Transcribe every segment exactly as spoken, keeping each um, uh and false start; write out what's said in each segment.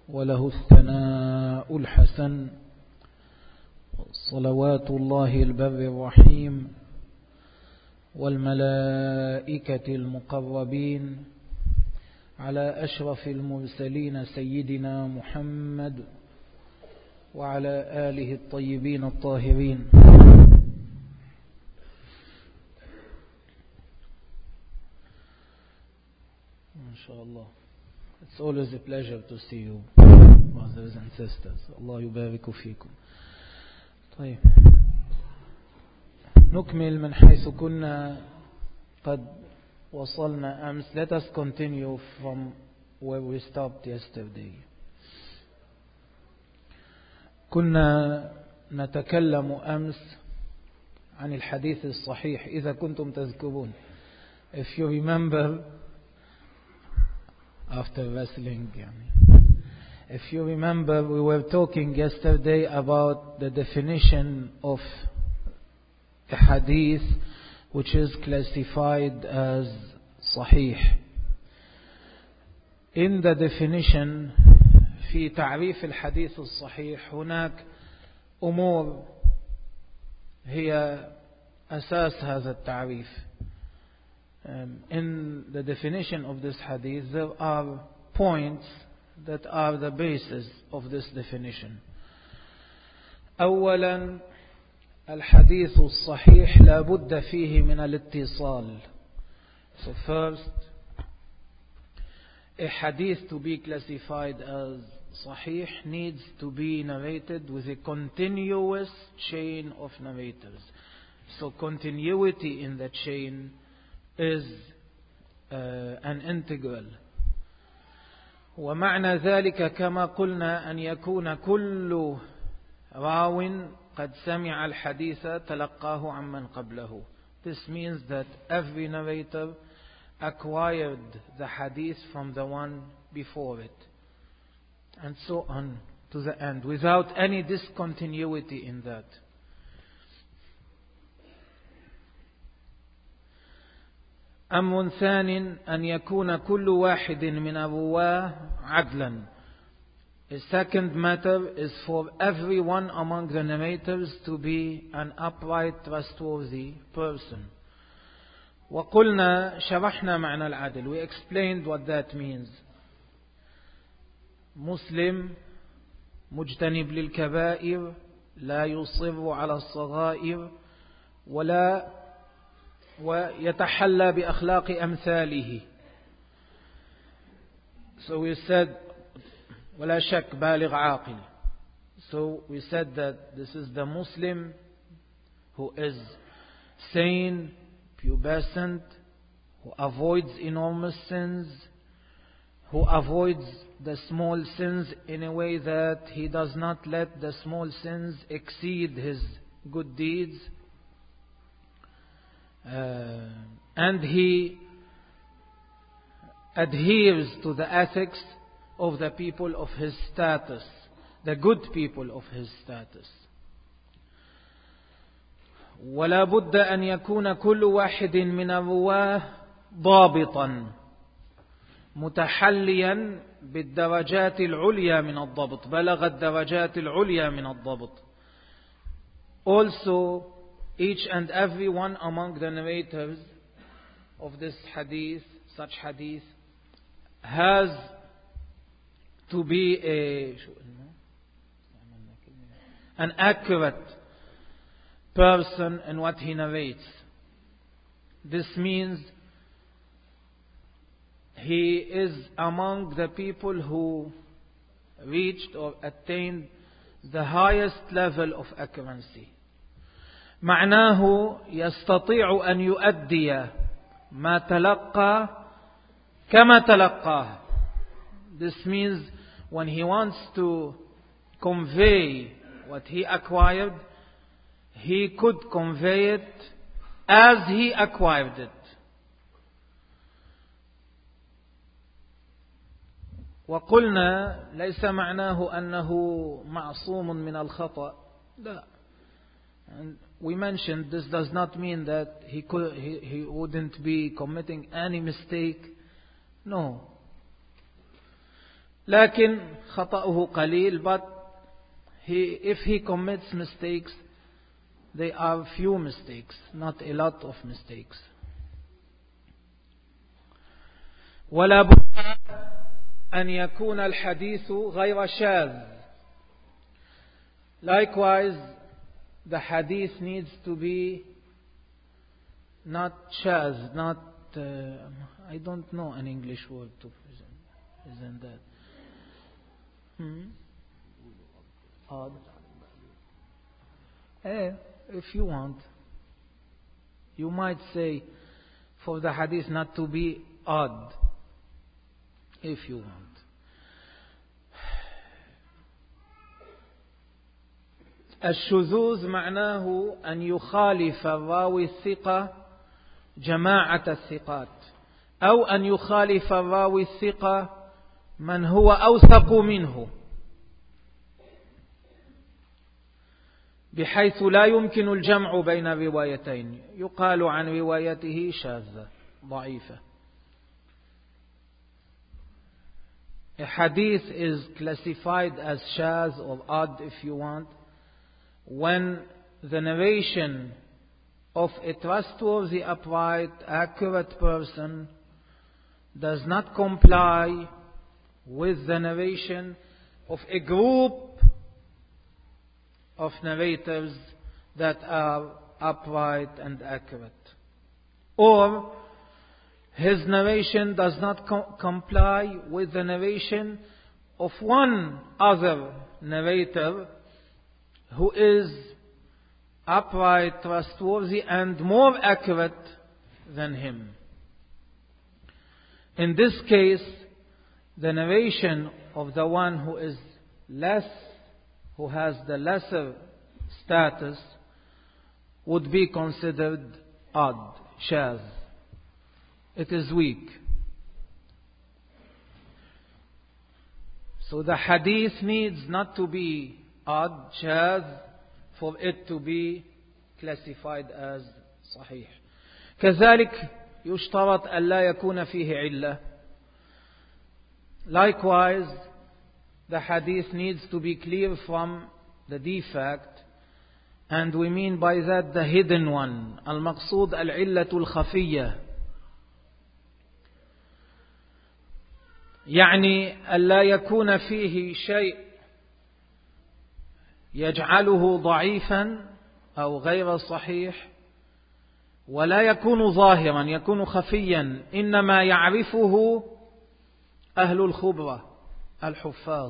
وله الثناء الحسن، صلوات الله البر الرحيم والملائكة المقربين على أشرف المرسلين سيدنا محمد وعلى آله الطيبين الطاهرين. ما شاء الله. It's always a pleasure to see you, brothers and sisters. الله يبارك فيكم. طيب، نكمل من حيث كنا قد وصلنا أمس. Let us continue from where we stopped yesterday. كنا نتكلم أمس عن الحديث الصحيح إذا كنتم تذكرون. If you remember, after wrestling, if you remember, we were talking yesterday about the definition of a hadith which is classified as sahih. In the definition, في تعريف الحديث الصحيح هناك أمور هي أساس هذا التعريف. Um, in the definition of this hadith, there are points that are the basis of this definition. أولا، الحديث الصحيح لا بد فيه من الاتصال. So first, a hadith to be classified as sahih needs to be narrated with a continuous chain of narrators. So continuity in the chain is uh, an integral. ومعنى ذلك كما قلنا أن يكون كل راو قد سمع الحديث تلقاه عمن قبله. This means that every narrator acquired the hadith from the one before it, and so on to the end, without any discontinuity in that. أمر ثان أن يكون كل واحد من الرواة عدلا. A second matter is for everyone among the narrators to be an upright, trustworthy person. وقلنا شرحنا معنى العدل. We explained what that means. مسلم مجتنب للكبائر لا يصر على الصغائر ولا ويتحلى بأخلاق أمثاله. So we said ولا شك بالغ عاقل. So we said that this is the Muslim who is sane, pubescent, who avoids enormous sins, who avoids the small sins in a way that he does not let the small sins exceed his good deeds. Uh, and he adheres to the ethics of the people of his status, the good people of his status. ولا بد أن يكون كل واحد من الرواه ضابطا متحليا بالدرجات العليا من الضبط، بلغ الدرجات العليا من الضبط. Also, each and every one among the narrators of this hadith, such hadith, has to be a, an accurate person in what he narrates. This means he is among the people who reached or attained the highest level of accuracy. معناه يستطيع أن يؤدي ما تلقى كما تلقاه. This means when he wants to convey what he acquired, he could convey it as he acquired it. وقلنا ليس معناه أنه معصوم من الخطأ. لا. And we mentioned this does not mean that he could, he, he wouldn't be committing any mistake. No. لكن خطأه قليل, but he, if he commits mistakes, they are few mistakes, not a lot of mistakes. ولا بد أن يكون الحديث غير شاذ. Likewise, the hadith needs to be not shaz, not, uh, I don't know an English word to present, isn't that? Hmm? Odd. Eh, if you want, you might say for the hadith not to be odd, if you want. الشذوذ معناه أن يخالف الراوي الثقة جماعة الثقات, أو أن يخالف الراوي الثقة من هو أوثق منه, بحيث لا يمكن الجمع بين الروايتين. يقال عن روايته شاذة ضعيفة. A hadith is classified as shaz or odd, if you want, when the narration of a trustworthy, upright, accurate person does not comply with the narration of a group of narrators that are upright and accurate, or his narration does not co- comply with the narration of one other narrator who is upright, trustworthy, and more accurate than him. In this case, the narration of the one who is less, who has the lesser status, would be considered odd, shaz. It is weak. So the hadith needs not to be odd, shaz, for it to be classified as صحيح. كذلك يشترط أن لا يكون فيه علة. Likewise, the hadith needs to be clear from the defect, and we mean by that the hidden one. المقصود العلة الخفية, يعني ألا يكون فيه شيء يجعله ضعيفا أو غير صحيح, ولا يكون ظاهرا, يكون خفيا, إنما يعرفه أهل الخبرة, الحفاظ,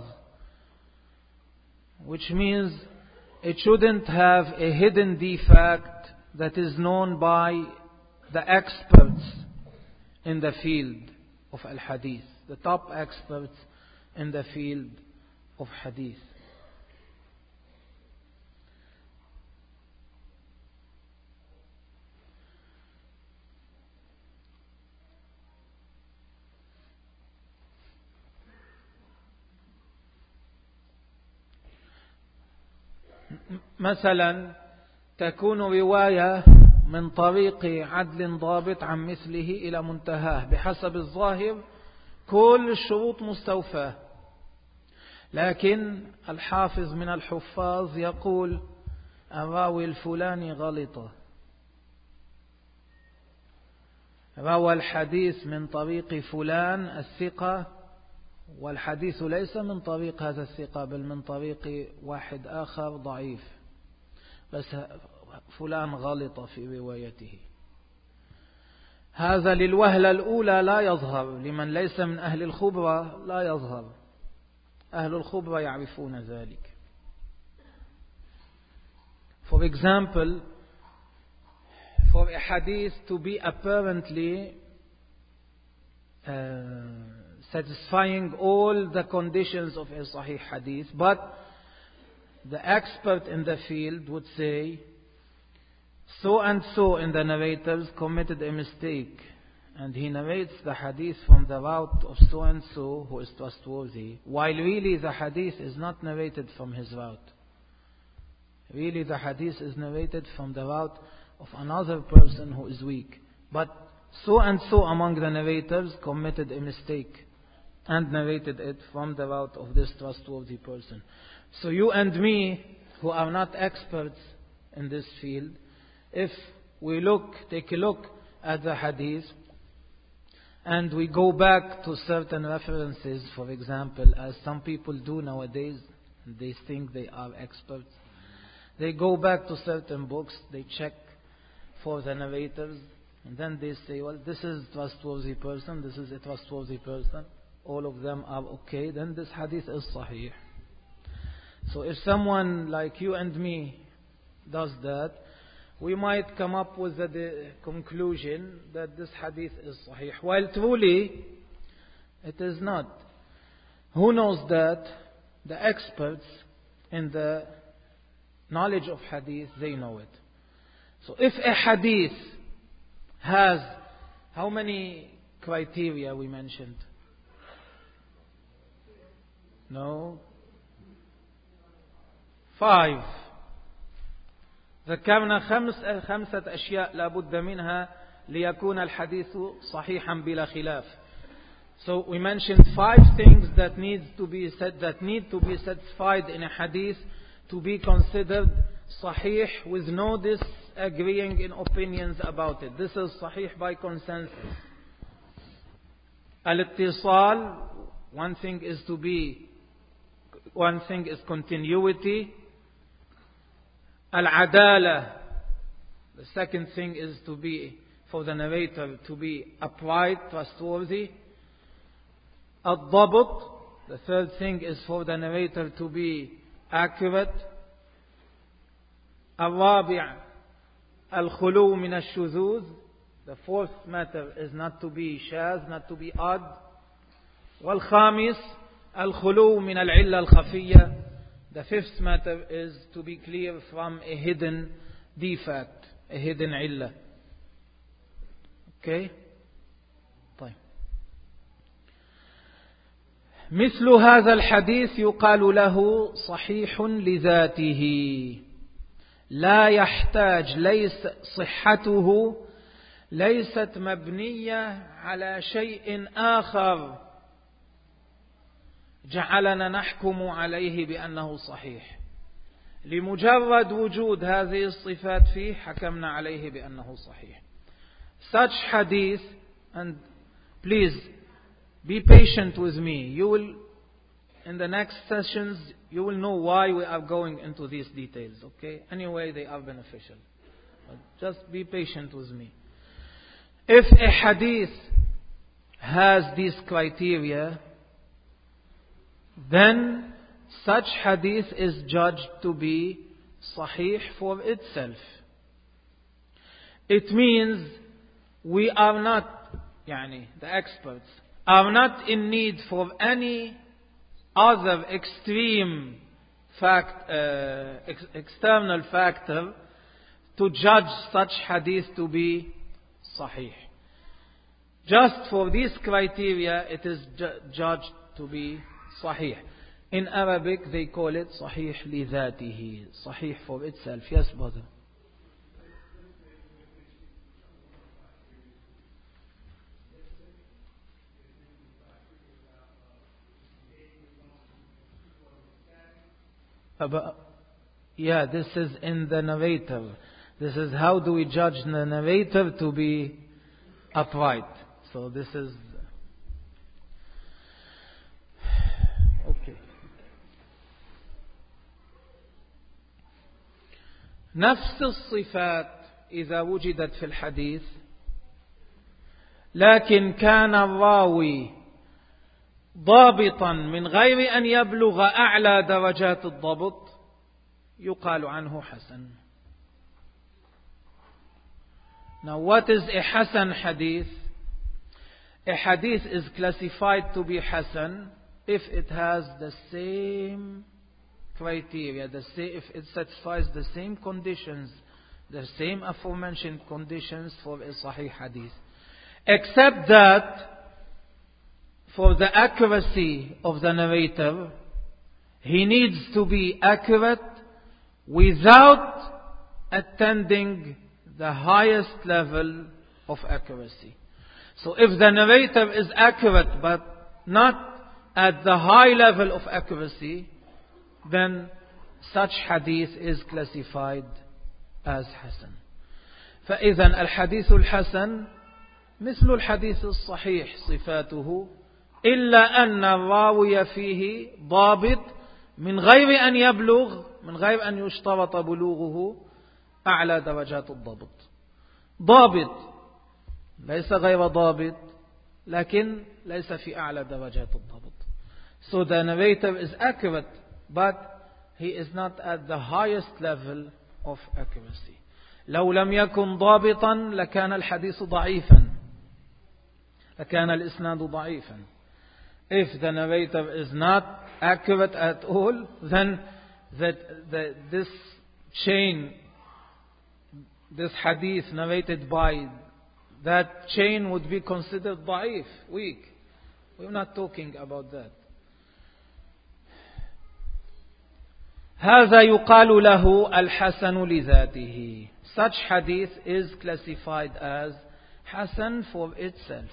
which means it shouldn't have a hidden defect that is known by the experts in the field of al-hadith, the top experts in the field of hadith. مثلا تكون رواية من طريق عدل ضابط عن مثله إلى منتهاه بحسب الظاهر كل الشروط مستوفاة, لكن الحافظ من الحفاظ يقول الراوي الفلاني غلط, روى الحديث من طريق فلان الثقة, والحديث ليس من طريق هذا الثقة بل من طريق واحد آخر ضعيف, بس فلان غلط في روايته. هذا للوهلة الأولى لا يظهر, لمن ليس من أهل الخبرة لا يظهر, أهل الخبرة يعرفون ذلك. For example, for a hadith to be apparently uh, satisfying all the conditions of a sahih hadith, but the expert in the field would say, so and so in the narrators committed a mistake, and he narrates the hadith from the route of so and so who is trustworthy, while really the hadith is not narrated from his route. Really the hadith is narrated from the route of another person who is weak, but so and so among the narrators committed a mistake and narrated it from the mouth of this trustworthy person. So you and me, who are not experts in this field, if we look, take a look at the hadith, and we go back to certain references, for example, as some people do nowadays, they think they are experts. They go back to certain books, they check for the narrators, and then they say, well, this is a trustworthy person, this is a trustworthy person, all of them are okay, then this hadith is sahih. So if someone like you and me does that, we might come up with the conclusion that this hadith is sahih, while truly it is not. Who knows that? The experts in the knowledge of hadith, they know it. So if a hadith has how many criteria we mentioned? No? Five. ذكرنا خمس خمسة أشياء لا بد منها ليكون الحديث صحيحا بلا خلاف. So we mentioned five things that need to be said, that need to be satisfied in a hadith to be considered sahih with no disagreeing in opinions about it. This is sahih by consensus. Al-ittisal, one thing is to be, one thing is continuity. Al-adala, the second thing is to be, for the narrator to be upright, trustworthy. Al-dabt, the third thing is for the narrator to be accurate. Al-rabi' al-khulu min al-shuzuz, the fourth matter is not to be shaz, not to be odd. Wal-khamis al-khulu min al-illa al-khafiyya, the fifth matter is to be clear from a hidden defect, a hidden illa. Okay? طيب. مثل هذا الحديث يقال له صحيح لذاته لا يحتاج ليس صحته ليست مبنية على شيء آخر جعلنا نحكم عليه بأنه صحيح. لمجرد وجود هذه الصفات فيه حكمنا عليه بأنه صحيح. Such hadith, and please be patient with me. You will, in the next sessions, you will know why we are going into these details. Okay? Anyway, they are beneficial. But just be patient with me. If a hadith has these criteria, then such hadith is judged to be sahih for itself. It means we are not, yani, the experts, are not in need for any other extreme fact, uh, ex- external factor to judge such hadith to be sahih. Just for these criteria, it is ju- judged to be sahih. In Arabic, they call it sahih li dhatihi, sahih for itself. Yes, brother. About, yeah, this is in the narrator. This is how do we judge the narrator to be upright. So this is okay. نفس الصفات إذا وجدت في الحديث لكن كان الراوي ضابطا من غير أن يبلغ أعلى درجات الضبط يقال عنه حسن. Now what is a Hasan hadith? A hadith is classified to be Hasan if it has the same criteria, the same, if it satisfies the same conditions, the same aforementioned conditions for a Sahih hadith. Except that for the accuracy of the narrator, he needs to be accurate without attending the highest level of accuracy. So if the narrator is accurate but not at the high level of accuracy, then such hadith is classified as حسن. فإذا الحديث الحسن مثل الحديث الصحيح صفاته، إلا أن الراوي فيه ضابط من غير أن يبلغ، من غير أن يشترط بلوغه أعلى درجات الضبط. ضابط ليس غير ضابط، لكن ليس في أعلى درجات الضبط. So the narrator is accurate, but he is not at the highest level of accuracy. لو لم يكن ضابطا لكان الحديث ضعيفا، لكان الإسناد ضعيفا. If the narrator is not accurate at all, then that the, this chain, this hadith narrated by that chain would be considered ضعيف, weak. We're not talking about that. هذا يقال له الحسن لذاته. Such hadith is classified as Hasan for itself.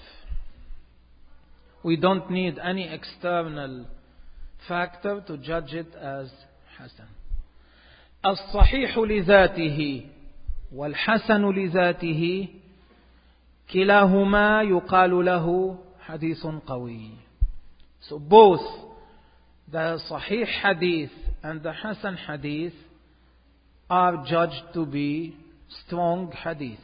We don't need any external factor to judge it as Hasan. الصحيح لذاته والحسن لذاته كلاهما يقال له حديث قوي. So both the Sahih hadith and the Hasan hadith are judged to be strong hadith.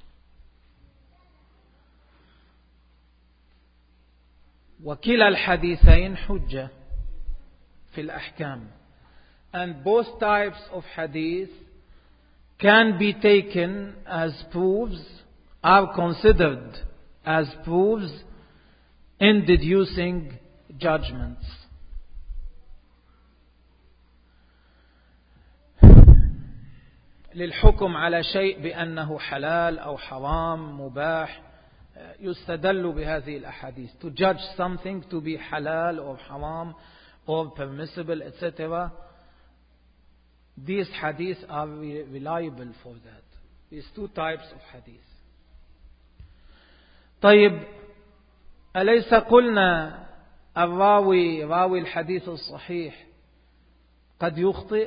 وكلا الحديثين حجة في الأحكام. And both types of hadith can be taken as proofs, are considered as proofs in deducing judgments. للحكم على شيء بأنه حلال أو حرام مباح يستدل بهذه الأحاديث. To judge something to be halal or haram or permissible, et cetera. These hadiths are reliable for that. These two types of hadith. طيب، أليس قلنا الراوي راوي الحديث الصحيح قد يخطئ؟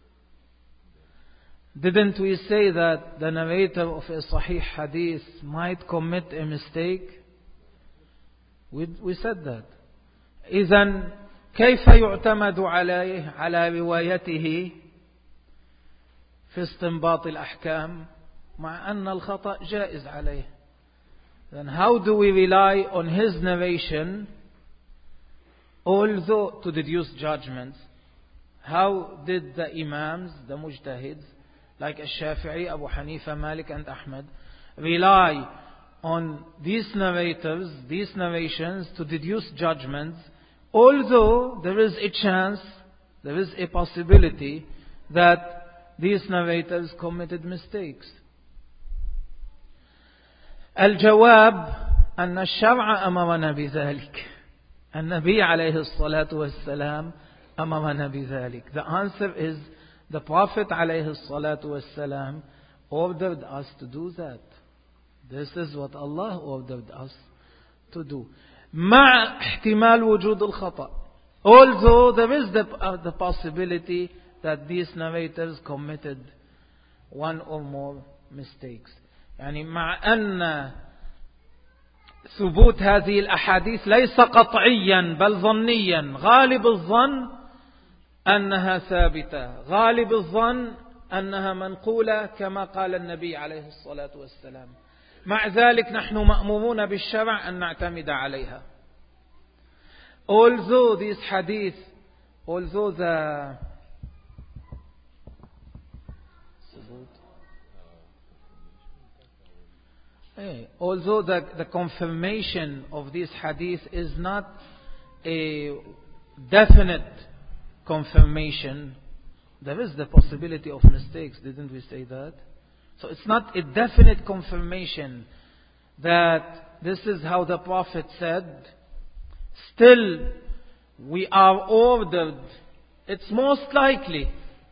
Didn't we say that the narrator of a Sahih hadith might commit a mistake? We, we said that. إذن كيف يعتمد عليه على روايته في استنباط الأحكام مع أن الخطأ جائز عليه? Then how do we rely on his narration, although to deduce judgments? How did the Imams, the Mujtahids, like Ash-Shafi'i, Abu Hanifa, Malik and Ahmad, rely on these narrators, these narrations to deduce judgments, although there is a chance, there is a possibility that these narrators committed mistakes? الجواب أن الشرع أمرنا بذلك. النبي عليه الصلاة والسلام أمرنا بذلك. The answer is the Prophet عليه الصلاة والسلام ordered us to do that. This is what Allah ordered us to do. مع احتمال وجود الخطأ. Although there is the, uh, the possibility that these narrators committed one or more mistakes. يعني مع أن ثبوت هذه الأحاديث ليس قطعيا بل ظنيا، غالب الظن أنها ثابتة، غالب الظن أنها منقولة كما قال النبي عليه الصلاة والسلام. مع ذلك نحن مأمورون بالشرع أن نعتمد عليها. Although this hadith, although the although the, the confirmation of this hadith is not a definite confirmation, there is the possibility of mistakes. Didn't we say that? So it's not a definite confirmation that this is how the Prophet said. Still, we are ordered, it's most likely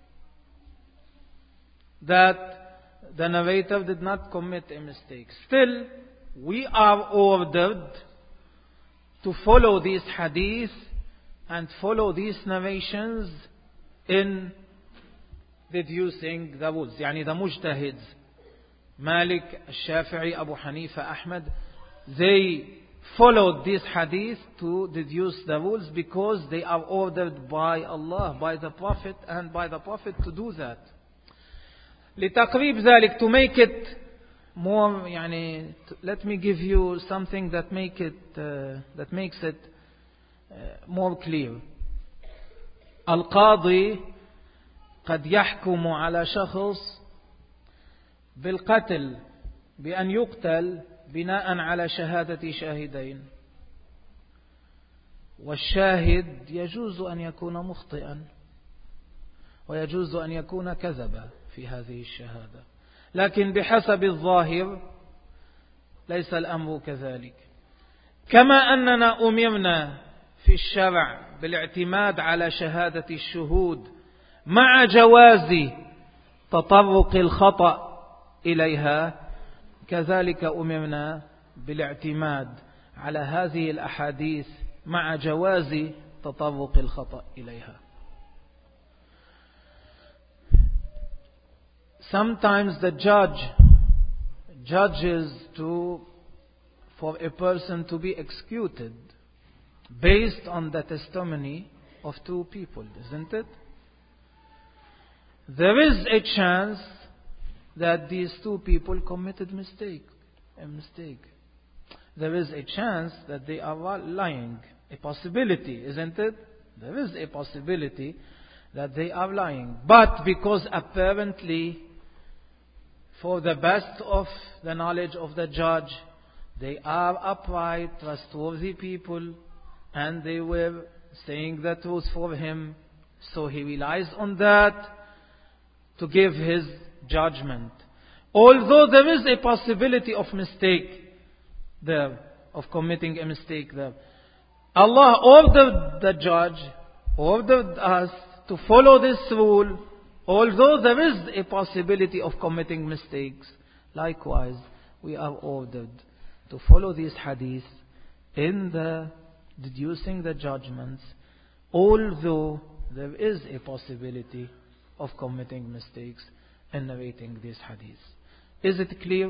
that the narrator did not commit a mistake. Still, we are ordered to follow these hadith and follow these narrations in deducing the rules. يعني the mujtahids, Malik, Shafi'i, Abu Hanifa, Ahmad, they followed this hadith to deduce the rules because they are ordered by Allah, by the Prophet, and by the Prophet to do that. لتقريب ذلك, to make it more, يعني, let me give you something that make it uh, that makes it uh, more clear. القاضي قد يحكم على شخص بالقتل بأن يقتل بناء على شهادة شاهدين، والشاهد يجوز أن يكون مخطئا ويجوز أن يكون كذبا في هذه الشهادة، لكن بحسب الظاهر ليس الأمر كذلك. كما أننا أمرنا في الشرع بالاعتماد على شهادة الشهود مع جواز تطرق الخطأ إليها، كذلك أمرنا بالاعتماد على هذه الأحاديث مع جواز تطرق الخطأ إليها. Sometimes the judge judges to for a person to be executed based on the testimony of two people, isn't it? There is a chance that these two people committed mistake, a mistake. There is a chance that they are lying, a possibility, isn't it? There is a possibility that they are lying. But because apparently, for the best of the knowledge of the judge, they are upright, trustworthy people, and they were saying the truth for him, so he relies on that to give his judgment. Although there is a possibility of mistake there, of committing a mistake there, Allah ordered the judge, ordered us to follow this rule, although there is a possibility of committing mistakes. Likewise, we are ordered to follow these hadiths in the deducing the judgments, although there is a possibility of committing mistakes in narrating these hadiths. Is it clear?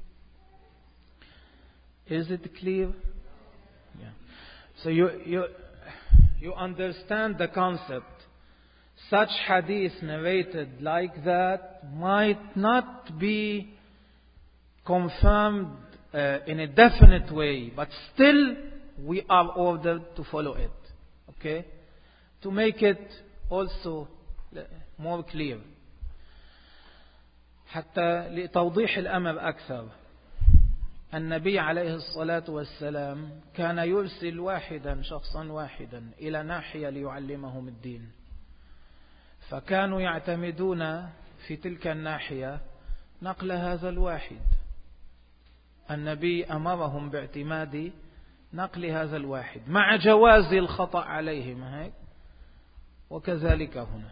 Is it clear? Yeah. So you you you understand the concept. Such hadith narrated like that might not be confirmed uh, in a definite way, but still we are ordered to follow it. Okay? To make it also more clear. حتى لتوضيح الأمر أكثر، النبي عليه الصلاة والسلام كان يرسل واحدا شخصا واحدا إلى ناحية ليعلمهم الدين، فكانوا يعتمدون في تلك الناحية نقل هذا الواحد. النبي أمرهم باعتماد نقل هذا الواحد مع جواز الخطأ عليهم هيك، وكذلك هنا.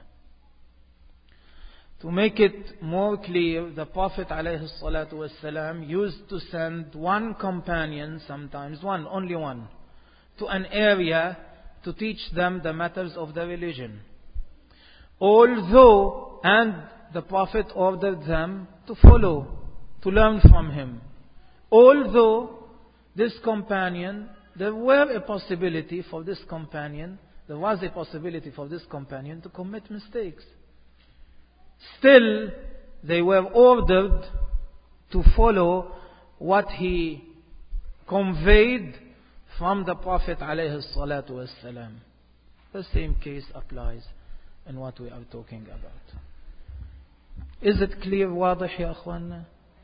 To make it more clear, the Prophet ﷺ used to send one companion, sometimes one, only one, to an area to teach them the matters of the religion. Although, and the Prophet ordered them to follow, to learn from him. Although this companion, there were a possibility for this companion, there was a possibility for this companion to commit mistakes. Still, they were ordered to follow what he conveyed from the Prophet ﷺ. The same case applies in what we are talking about. Is it clear, واضح يا أخوانا?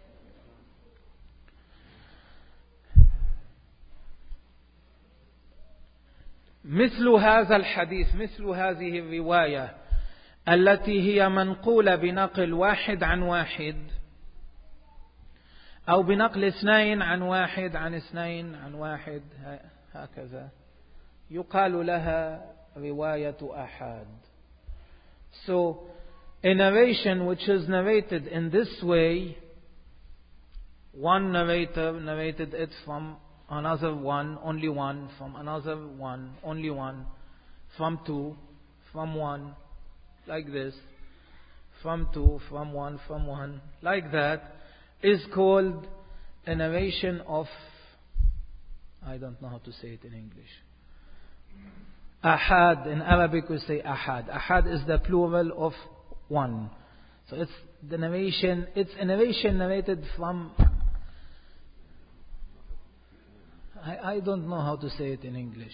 مثل هذا الحديث، مثل هذه الرواية التي هي منقولة بنقل واحد عن واحد أو بنقل اثنين عن واحد عن اثنين عن واحد هكذا، يقال لها رواية أحاد. So a narration which is narrated in this way, one narrator narrated it from another one, only one, from another one, only one, from two, from one, like this, from two, from one, from one, like that, is called a narration of, I don't know how to say it in English. Ahad, in Arabic we say ahad. Ahad is the plural of one. So it's the narration, it's a narration narrated from, I, I don't know how to say it in English.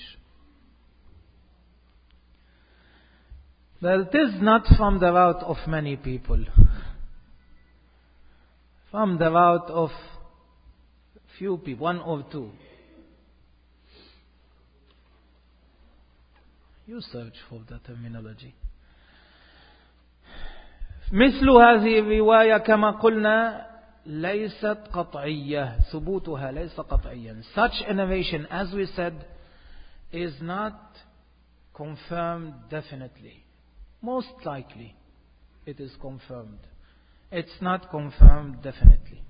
But it is not from the route of many people. From the route of few people, one or two. You search for the terminology. مثل هذه الرواية كما قلنا ليست قطعية. ثبوتها ليس قطعيا. Such a narration, as we said, is not confirmed definitely. Most likely it is confirmed. It's not confirmed definitely.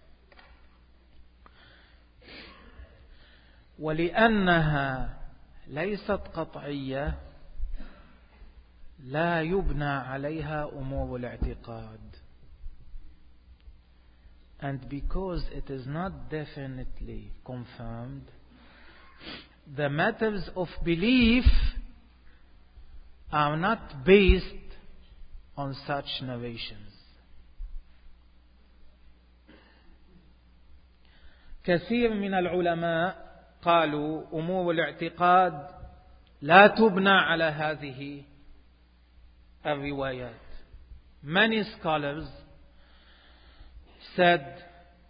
ولأنها ليست قطعية لا يبنى عليها أمور الاعتقاد. And because it is not definitely confirmed, the matters of belief are not based on such narrations. كثير من العلماء قالوا أمور الاعتقاد لا تبنى على هذه الروايات. Many scholars said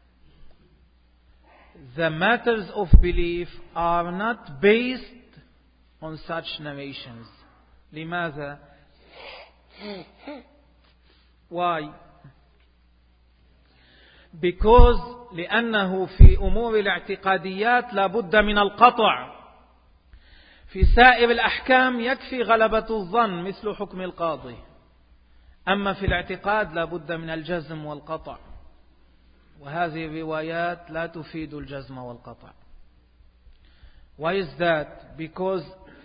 the matters of belief are not based on such narrations. لماذا? Why? Because لأنه في أمور الاعتقاديات لا بد من القطع. في سائر الأحكام يكفي غلبة الظن مثل حكم القاضي. أما في الاعتقاد لا بد من الجزم والقطع. وهذه الروايات لا تفيد الجزم والقطع. Why is that? Because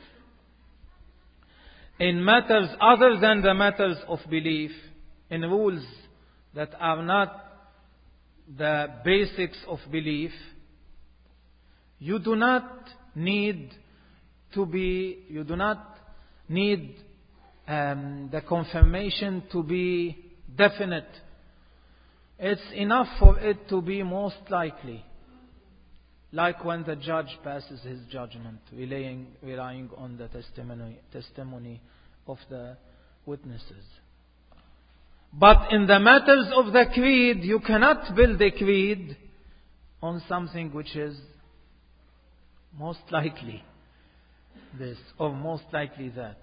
in matters other than the matters of belief, in rules that are not the basics of belief, you do not need to be, you do not need um, the confirmation to be definite. It's enough for it to be most likely. Like when the judge passes his judgment, relying, relying on the testimony, testimony of the witnesses. But in the matters of the creed, you cannot build a creed on something which is most likely this or most likely that.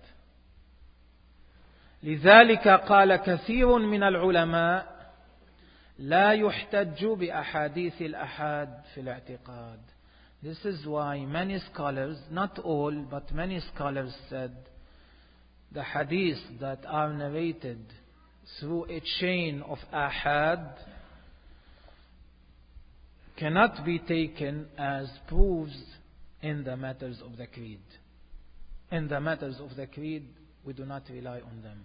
لذلك قال كثير من العلماء لا يحتج بأحاديث الأحاد في الاعتقاد. This is why many scholars, not all, but many scholars said the hadiths that are narrated through a chain of ahad cannot be taken as proofs in the matters of the creed. In the matters of the creed, we do not rely on them.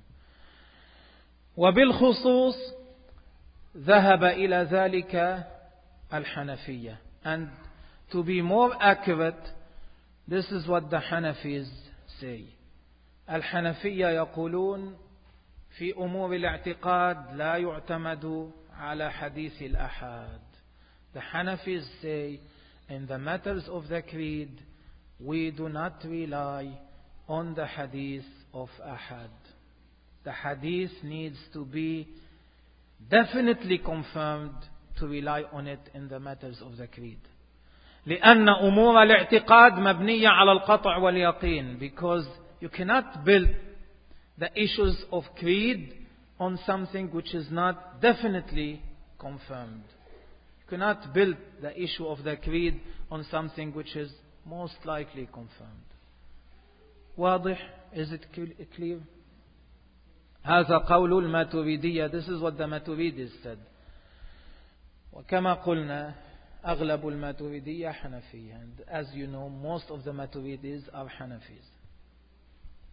وبالخصوص ذهب إلى ذلك الحنفية. And to be more accurate, this is what the Hanafis say. الحنفية يقولون في أمور الاعتقاد لا يعتمد على حديث الأحاد. The Hanafis say in the matters of the creed we do not rely on the hadith of ahad. The hadith needs to be definitely confirmed to rely on it in the matters of the creed. لأن أمور الاعتقاد مبنية على القطع واليقين. Because you cannot build the issues of creed on something which is not definitely confirmed. You cannot build the issue of the creed on something which is most likely confirmed. واضح? Is it clear? هذا قول الماتريدية. This is what the Maturidis said. وكما قلنا أغلب الماتريدية حنفية. And as you know, most of the Maturidis are Hanafis.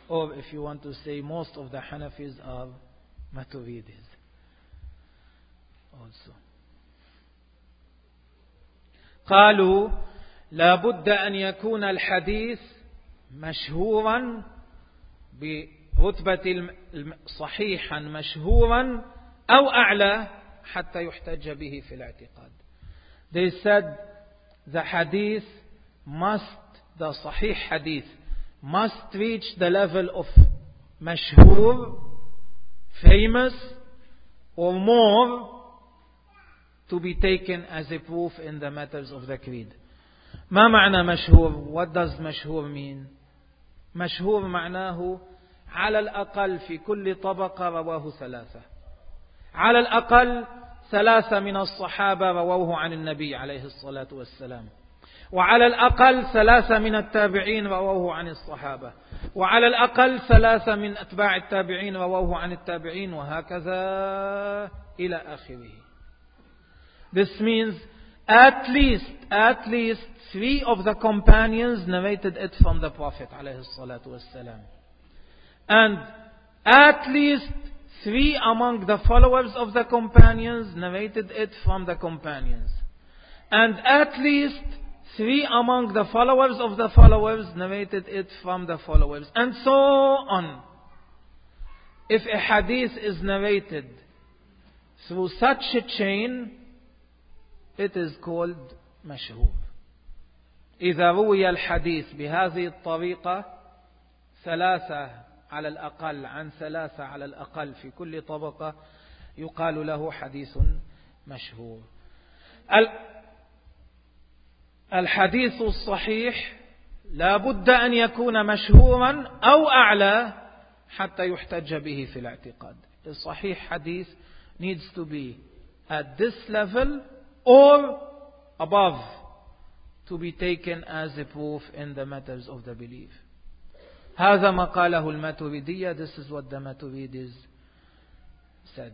Or if you want to say, most of the Hanafis are Maturidis also. قالوا لا بد أن يكون الحديث مشهورا برتبة صحيحا مشهورا أو أعلى حتى يحتج به في الاعتقاد. They said the hadith must, the sahih hadith must reach the level of mashhur, famous or more, to be taken as a proof in the matters of the creed. ما معنى مشهور? What does مشهور mean? مشهور معناه على الأقل في كل طبقة رواه ثلاثة. على الأقل ثلاثة من الصحابة رووه عن النبي عليه الصلاة والسلام. وعلى الأقل ثلاثة من التابعين رووه عن الصحابة. وعلى الأقل ثلاثة من أتباع التابعين رووه عن التابعين، وهكذا إلى آخره. This means at least, at least three of the companions narrated it from the Prophet عليه الصلاة والسلام. And at least three among the followers of the companions narrated it from the companions. And at least three among the followers of the followers narrated it from the followers. And so on. If a hadith is narrated through such a chain, it is called مشهور. إذا روي الحديث بهذه الطريقة، ثلاثة على الأقل عن ثلاثة على الأقل في كل طبقة، يقال له حديث مشهور. الحديث الصحيح لا بد أن يكون مشهورا أو أعلى حتى يحتج به في الاعتقاد. The صحيح hadith needs to be at this level or above to be taken as a proof in the matters of the belief. هذا ما قاله الماتريدية. This is what the Maturidis said.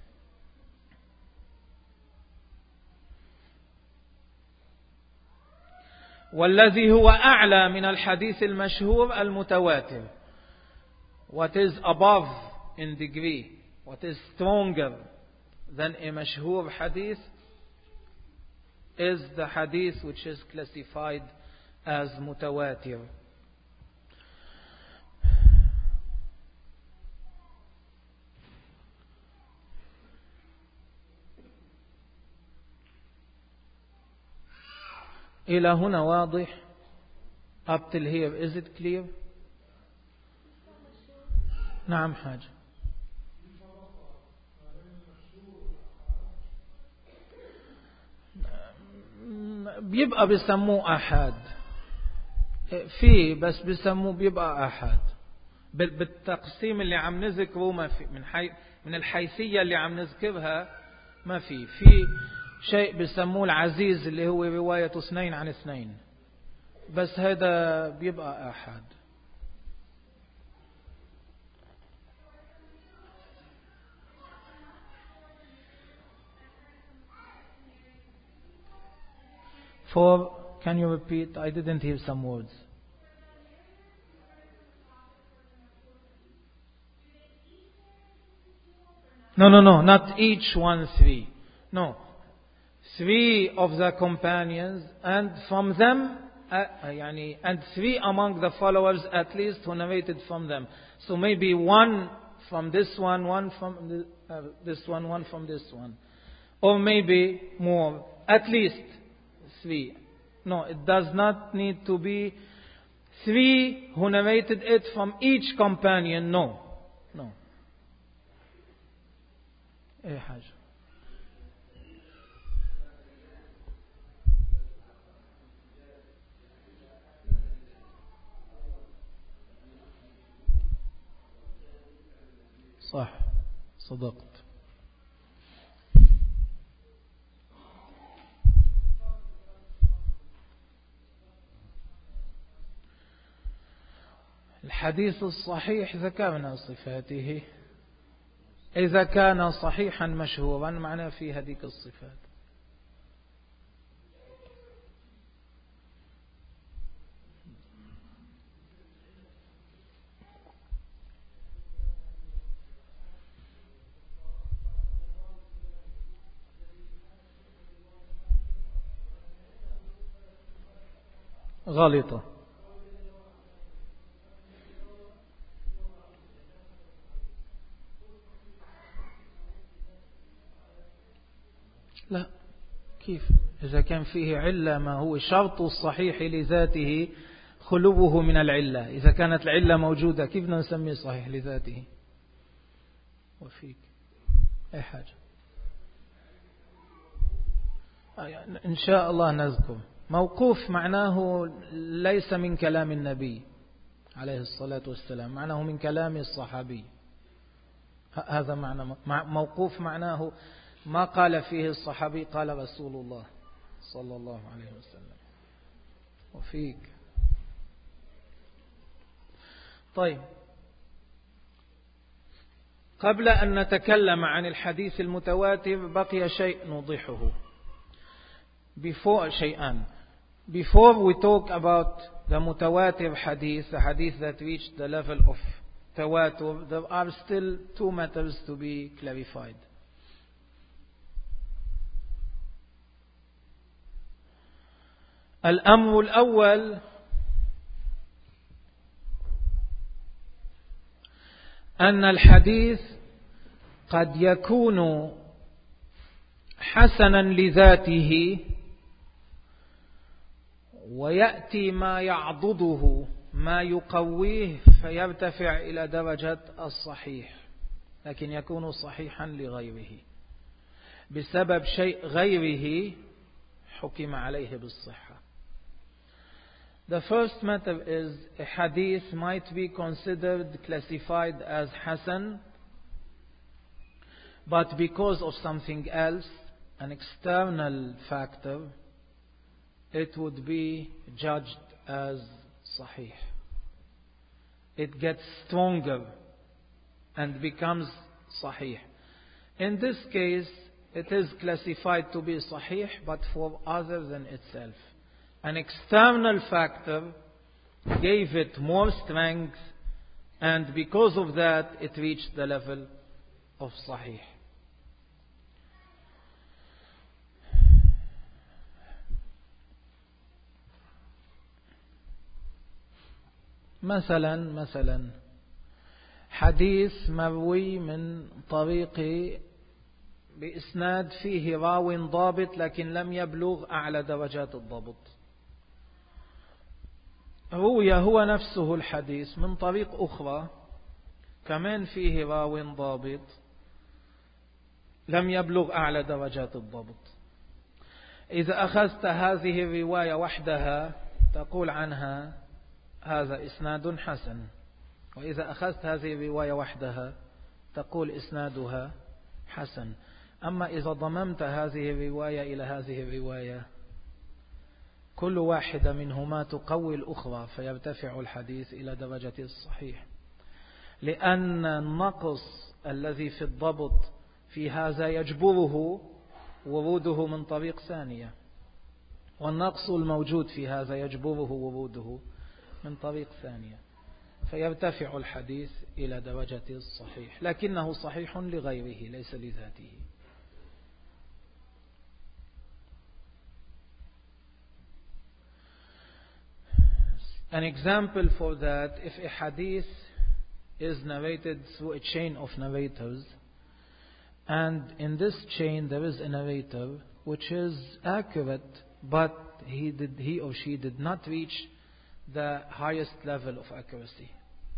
والذي هو أعلى من الحديث المشهور المتواتر. What is above in degree, what is stronger than a مشهور hadith, is the hadith which is classified as mutawatir. إلى هنا واضح؟ Up till here, is it clear? نعم حاجة. بيبقى بيسموه أحد في، بس بيسموه بيبقى أحد بالتقسيم اللي عم نذكره. ما في من حي من الحيثية اللي عم نذكرها ما في في شيء بيسموه العزيز اللي هو رواية اثنين عن اثنين، بس هذا بيبقى أحد. For, can you repeat? I didn't hear some words. No, no, no, not each one three. No. Three of the companions, and from them, uh, يعني, and three among the followers at least who narrated from them. So maybe one from this one, one from the, uh, this one, one from this one. Or maybe more. At least three. No, it does not need to be three who narrated it from each companion. No. No. أي حاجة. صح، صدقت. الحديث الصحيح ذكرنا صفاته. إذا كان صحيحا مشهورا معناه في هذيك الصفات. غلطة. لا، كيف؟ إذا كان فيه علة ما هو شرط الصحيح لذاته خلوه من العلة. إذا كانت العلة موجودة كيف نسميه صحيح لذاته؟ وفيك أي حاجة إن شاء الله نذكر. موقوف معناه ليس من كلام النبي عليه الصلاة والسلام، معناه من كلام الصحابي. هذا معنى موقوف، معناه ما قال فيه الصحابي قال رسول الله صلى الله عليه وسلم. وفيك. طيب، قبل أن نتكلم عن الحديث المتواتر بقي شيء نوضحه. Before شيئان. Before we talk about the mutawatir hadith, the hadith that reached the level of tawatur, there are still two matters to be clarified. الأمر الأول أن الحديث قد يكون حسنا لذاته ويأتي ما يعضده ما يقويه فيرتفع إلى درجة الصحيح، لكن يكون صحيحا لغيره بسبب شيء غيره حكم عليه بالصحة. The first matter is a hadith might be considered classified as Hasan, but because of something else, an external factor, it would be judged as Sahih. It gets stronger and becomes Sahih. In this case, it is classified to be Sahih, but for other than itself. An external factor gave it more strength, and because of that, it reached the level of Sahih. مثلا مثلا حديث مروي من طريق بإسناد فيه راو ضابط لكن لم يبلغ أعلى درجات الضبط. روي هو نفسه الحديث من طريق أخرى كمان فيه راو ضابط لم يبلغ أعلى درجات الضبط. إذا أخذت هذه الرواية وحدها تقول عنها هذا إسناد حسن، وإذا أخذت هذه الرواية وحدها تقول إسنادها حسن. أما إذا ضممت هذه الرواية إلى هذه الرواية كل واحدة منهما تقوي الأخرى فيرتفع الحديث إلى درجة الصحيح، لأن النقص الذي في الضبط في هذا يجبره وروده من طريق ثانية، والنقص الموجود في هذا يجبره وروده من طريق ثانية، فيرتفع الحديث إلى درجة الصحيح، لكنه صحيح لغيره ليس لذاته. An example for that, if a hadith is narrated through a chain of narrators, and in this chain there is a narrator which is accurate, but he did, he or she did not reach the highest level of accuracy.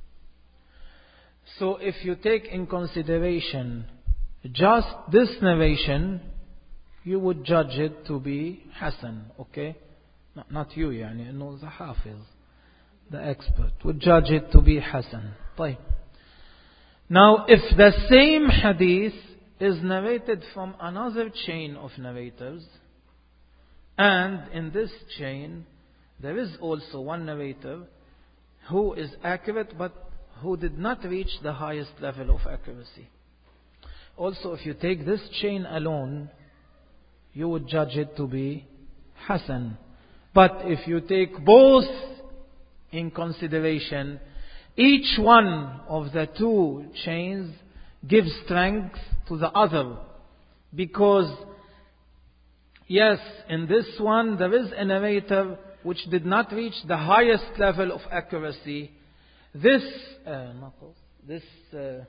So if you take in consideration just this narration, you would judge it to be Hasan, okay? Not, not you, يعني إنه the Hafiz, the expert, would judge it to be Hasan. طيب. Now if the same hadith is narrated from another chain of narrators, and in this chain there is also one narrator who is accurate but who did not reach the highest level of accuracy. Also, if you take this chain alone, you would judge it to be Hasan. But if you take both in consideration, each one of the two chains gives strength to the other. Because, yes, in this one there is a narrator which did not reach the highest level of accuracy, this uh, this uh,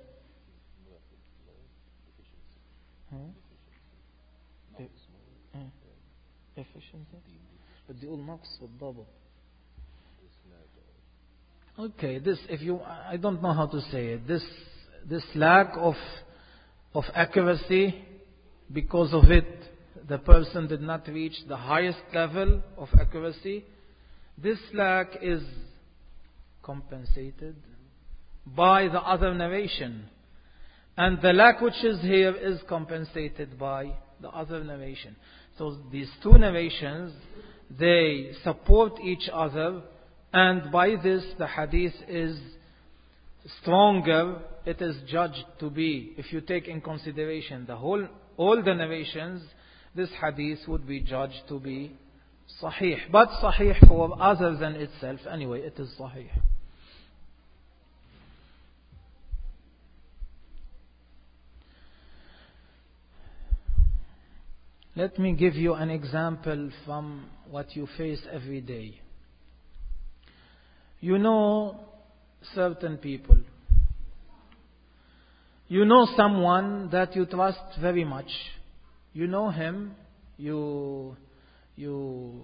efficiency بدي أقول نقص بالضبط. Okay, this, if you, I don't know how to say it. This, this lack of, of accuracy, because of it, the person did not reach the highest level of accuracy. This lack is compensated by the other narration. And the lack which is here is compensated by the other narration. So these two narrations, they support each other. And by this, the hadith is stronger. It is judged to be, if you take in consideration the whole, all the narrations, this hadith would be judged to be sahih. But sahih for other than itself. Anyway, it is sahih. Let me give you an example from what you face every day. You know certain people. You know someone that you trust very much. You know him. You, you,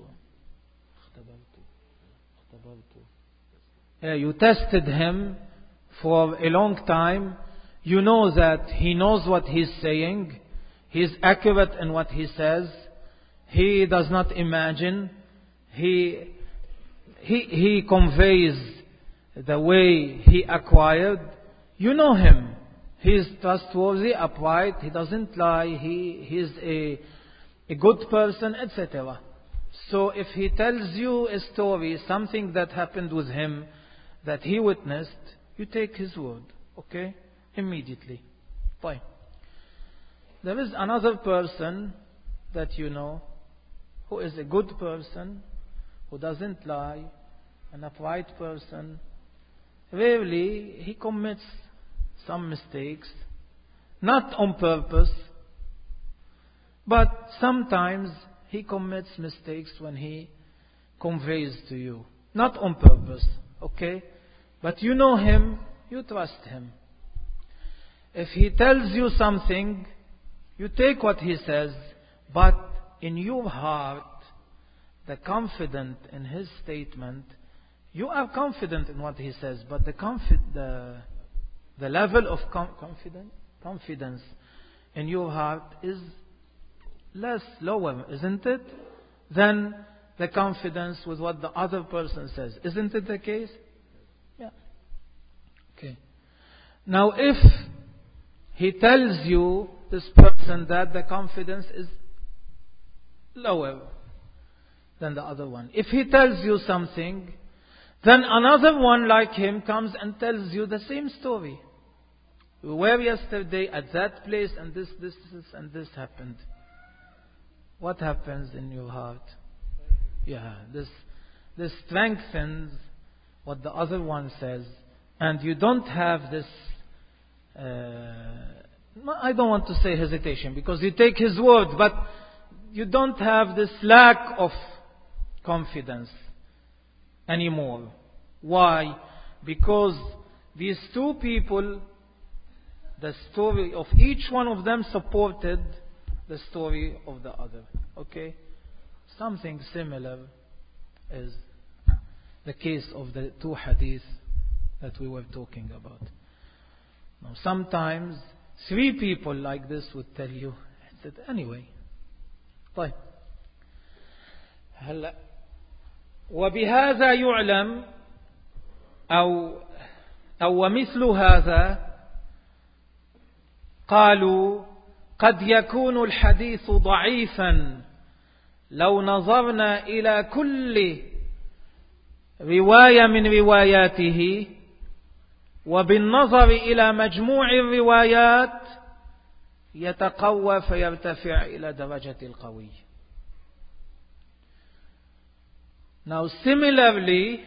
yeah, you tested him for a long time. You know that he knows what he's saying. He is accurate in what he says. He does not imagine. He He, he conveys the way he acquired. You know him. He is trustworthy, upright. He doesn't lie. He, he is a, a good person, et cetera. So if he tells you a story, something that happened with him, that he witnessed, you take his word. Okay? Immediately. Fine. There is another person that you know, who is a good person, who doesn't lie, an upright person. Rarely he commits some mistakes, not on purpose, but sometimes he commits mistakes when he conveys to you, not on purpose, okay? But you know him, you trust him. If he tells you something, you take what he says, but in your heart, the confident in his statement, you are confident in what he says, but the confi- the, the level of com- confidence, confidence in your heart is less, lower, isn't it? Than the confidence with what the other person says. Isn't it the case? Yeah. Okay. Now if he tells you, this person, that the confidence is lower than the other one. If he tells you something, then another one like him comes and tells you the same story. We were yesterday at that place and this, this, this and this happened. What happens in your heart? Yeah, this, this strengthens what the other one says. And you don't have this, uh, I don't want to say hesitation, because you take his word, but you don't have this lack of confidence anymore. Why? Because these two people, the story of each one of them supported the story of the other. Okay? Something similar is the case of the two hadiths that we were talking about. Now, sometimes three people like this would tell you, I said, anyway. طيب. هلا وبهذا يعلم أو أو ومثل هذا قالوا قد يكون الحديث ضعيفا لو نظرنا إلى كل رواية من رواياته وبالنظر إلى مجموع الروايات يتقوى فيرتفع إلى درجة القوي. Now similarly,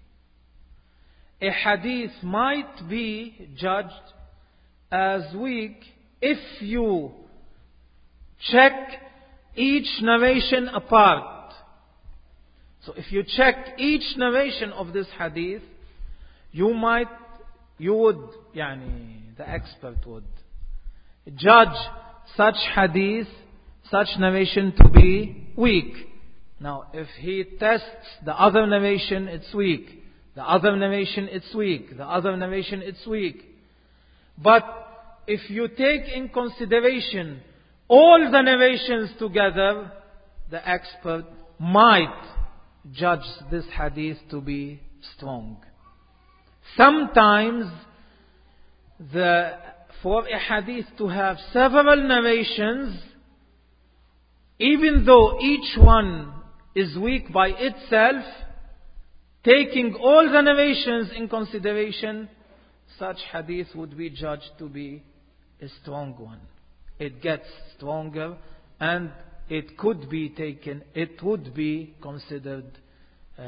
a hadith might be judged as weak if you check each narration apart So if you check each narration of this hadith, you might, you would, yani, the expert would judge such hadith, such narration to be weak. Now, if he tests the other narration, it's weak. The other narration, it's weak. The other narration, it's weak. But if you take in consideration all the narrations together, the expert might judge this hadith to be strong. Sometimes, the, for a hadith to have several narrations, even though each one is weak by itself, taking all the narrations in consideration, such hadith would be judged to be a strong one. It gets stronger and it could be taken, it would be considered uh,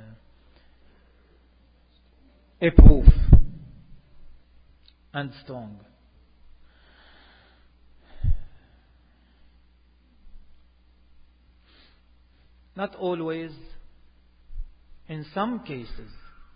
a proof and strong. Not always. In some cases.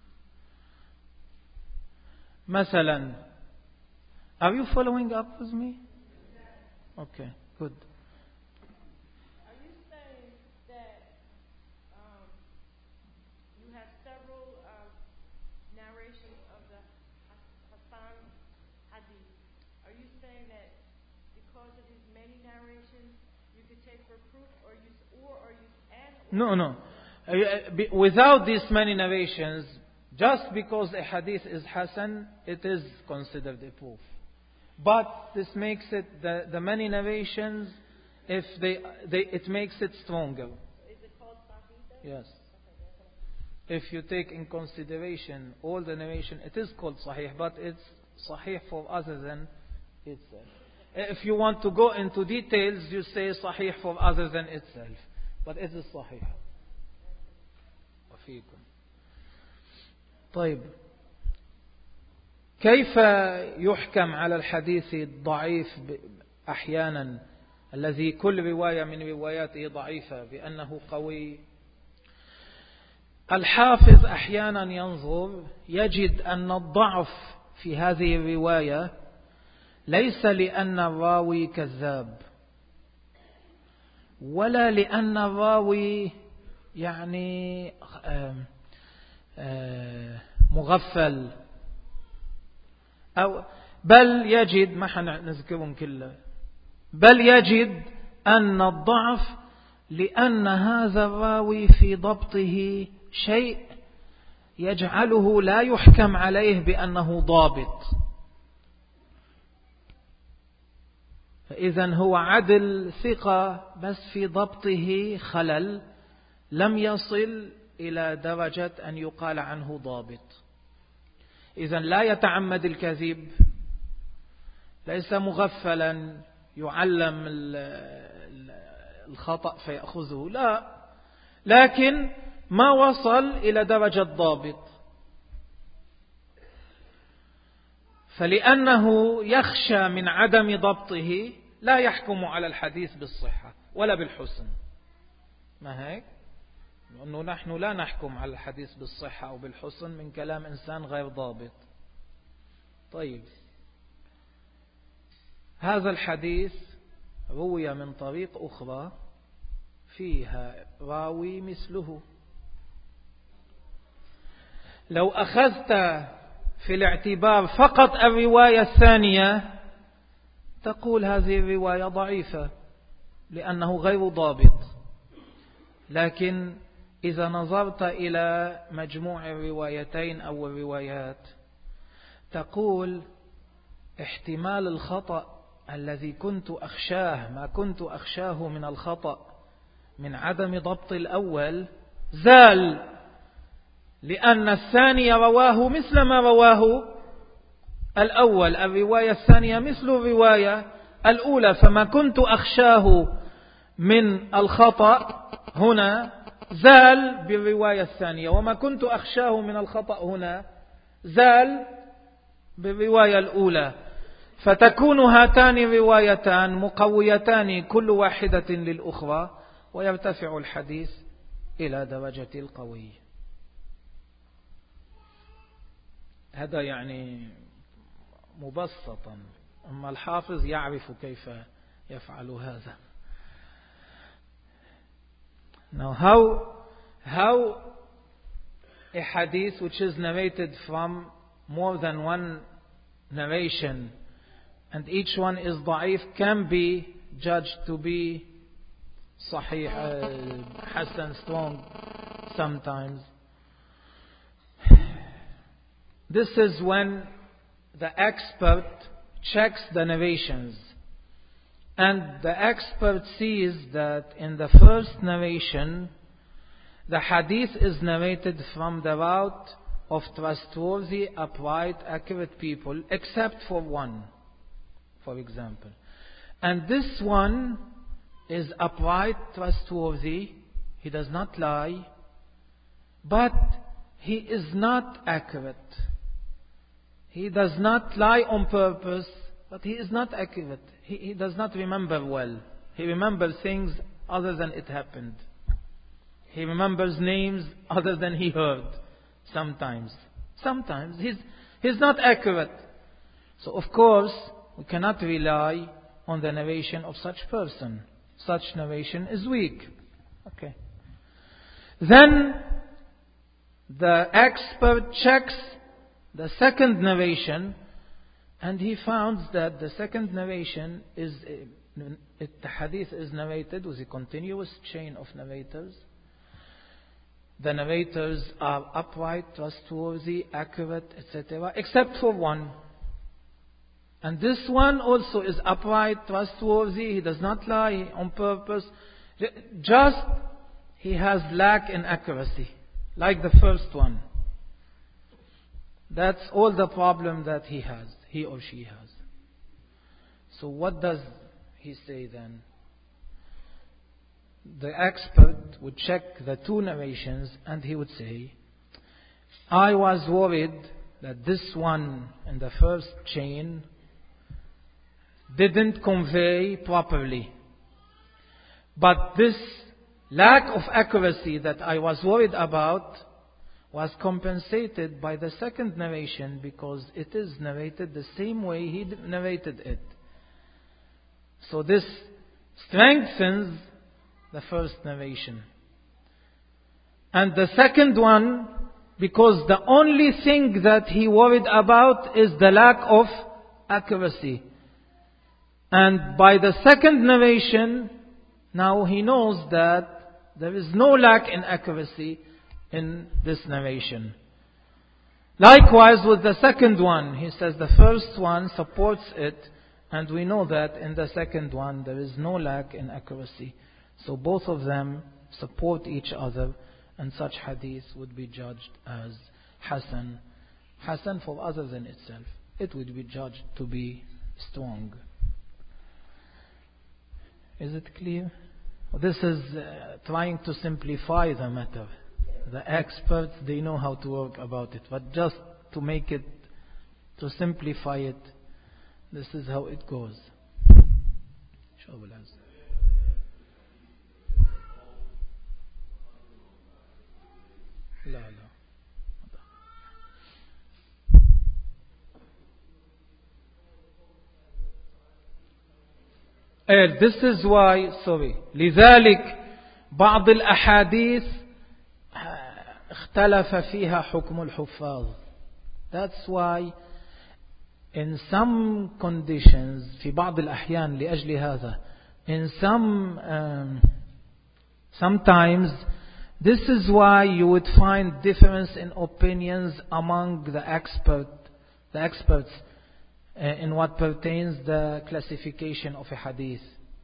مثلا, are you following up with me? Okay, good. Are you saying that um, you have several uh, narrations of the Hasan hadith? Are you saying that because of these many narrations, you could take for proof, or you, or are you and? No, no. Without these many narrations, just because a hadith is Hasan, it is considered a proof. But this makes it, the, the many narrations, if they, they, it makes it stronger. Is it called Sahih? Yes. If you take in consideration all the narration, it is called Sahih, but it's Sahih for other than itself. If you want to go into details, you say Sahih for other than itself. But it is Sahih. وفيكم. طيب. كيف يحكم على الحديث الضعيف أحيانا الذي كل رواية من رواياته ضعيفة بأنه قوي؟ الحافظ أحيانا ينظر يجد أن الضعف في هذه الرواية ليس لأن الراوي كذاب ولا لأن الراوي يعني مغفل، أو بل يجد، ما حنذكرهم كله، بل يجد أن الضعف لأن هذا الراوي في ضبطه شيء يجعله لا يحكم عليه بأنه ضابط، فإذن هو عدل ثقة بس في ضبطه خلل لم يصل إلى درجة أن يقال عنه ضابط. إذن لا يتعمد الكذب، ليس مغفلا يعلم الخطأ فيأخذه، لا، لكن ما وصل إلى درجة ضابط، فلأنه يخشى من عدم ضبطه لا يحكم على الحديث بالصحة ولا بالحسن. ما هيك؟ لأنه نحن لا نحكم على الحديث بالصحة أو بالحسن من كلام إنسان غير ضابط. طيب، هذا الحديث روي من طريق أخرى فيها راوي مثله. لو أخذت في الاعتبار فقط الرواية الثانية تقول هذه الرواية ضعيفة لأنه غير ضابط، لكن إذا نظرت إلى مجموع الروايتين أو الروايات تقول احتمال الخطأ الذي كنت أخشاه، ما كنت أخشاه من الخطأ من عدم ضبط الأول زال، لأن الثاني رواه مثل ما رواه الأول، الرواية الثانية مثل الرواية الأولى، فما كنت أخشاه من الخطأ هنا زال بالرواية الثانية، وما كنت أخشاه من الخطأ هنا زال بالرواية الأولى، فتكون هاتان الروايتان مقويتان كل واحدة للأخرى، ويرتفع الحديث إلى درجة القوي. هذا يعني مبسطا، أما الحافظ يعرف كيف يفعل هذا. Now how how a hadith which is narrated from more than one narration and each one is ضعيف can be judged to be sahih, uh, hasan, strong sometimes. This is when the expert checks the narrations and the expert sees that in the first narration the hadith is narrated from the route of trustworthy, upright, accurate people, except for one, for example. And this one is upright, trustworthy, he does not lie, but he is not accurate. He does not lie on purpose, but he is not accurate. He, he does not remember well. He remembers things other than it happened. He remembers names other than he heard. Sometimes. Sometimes. He's, he's not accurate. So of course, we cannot rely on the narration of such person. Such narration is weak. Okay. Then, the expert checks the second narration and he found that the second narration is, the hadith is narrated with a continuous chain of narrators. The narrators are upright, trustworthy, accurate, et cetera, except for one. And this one also is upright, trustworthy, he does not lie on purpose. Just he has lack in accuracy, like the first one. That's all the problem that he has, he or she has. So what does he say then? The expert would check the two narrations and he would say, I was worried that this one in the first chain didn't convey properly. But this lack of accuracy that I was worried about was compensated by the second narration because it is narrated the same way he narrated it. So this strengthens the first narration. And the second one, because the only thing that he worried about is the lack of accuracy. And by the second narration, now he knows that there is no lack in accuracy in this narration. Likewise with the second one, he says the first one supports it, and we know that in the second one there is no lack in accuracy. So both of them support each other, and such hadith would be judged as Hasan. Hasan for other than itself. It would be judged to be strong. Is it clear? This is uh, trying to simplify the matter. The experts, they know how to work about it. But just to make it, to simplify it, this is how it goes. لا لا. And this is why, sorry, لذلك بعض الأحاديث اختلف فيها حكم الحفاظ. That's why in some conditions في بعض الأحيان لأجل هذا in some um, sometimes this is why you would find difference in opinions among the expert the experts in what pertains the classification of a hadith.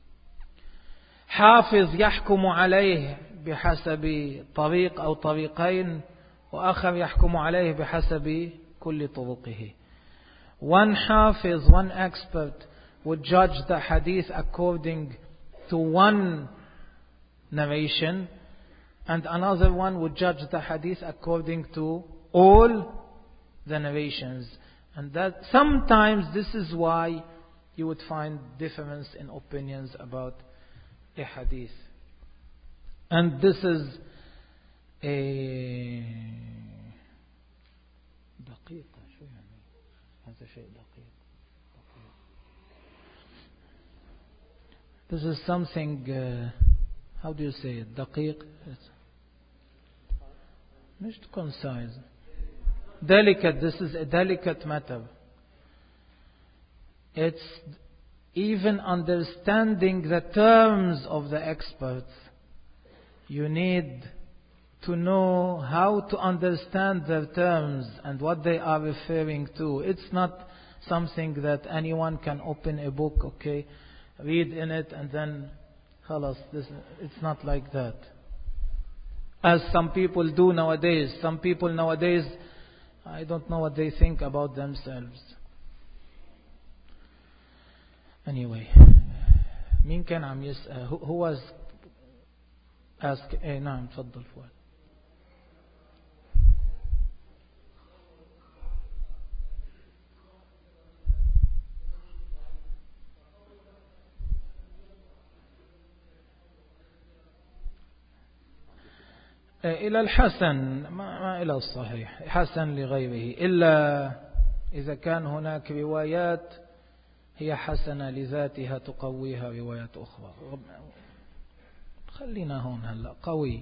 حافظ يحكم عليه بحسب طريق أو طريقين وآخر يحكم عليه بحسب كل طرقه. One حافظ, one expert would judge the hadith according to one narration, and another one would judge the hadith according to all the narrations. And that sometimes this is why you would find difference in opinions about a hadith. And this is إيه دقيقة شو يعني هذا شيء دقيق. This is something uh, how do you say it دقيق مش concise delicate. This is a delicate matter. It's even understanding the terms of the experts. You need to know how to understand their terms and what they are referring to. It's not something that anyone can open a book, okay, read in it and then خلاص. This, it's not like that. As some people do nowadays. Some people nowadays, I don't know what they think about themselves. Anyway, مين كان عم يسأل who, who was asked eh, نعم تفضل فؤاد. إلى الحسن ما, ما إلى الصحيح حسن لغيره إلا إذا كان هناك روايات هي حسنة لذاتها تقويها روايات أخرى. خلينا هون هلا قوي.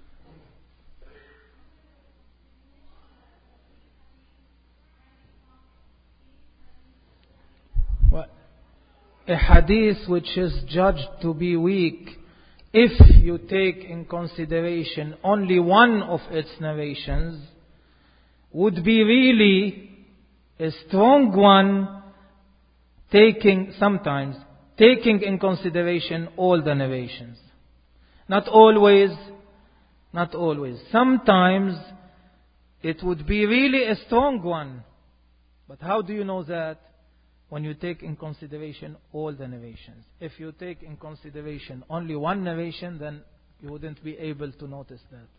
A hadith which is judged to be weak if you take in consideration only one of its narrations would be really a strong one, taking sometimes taking in consideration all the narrations. Not always, not always. Sometimes it would be really a strong one. But how do you know that? When you take in consideration all the narrations. If you take in consideration only one narration, then you wouldn't be able to notice that.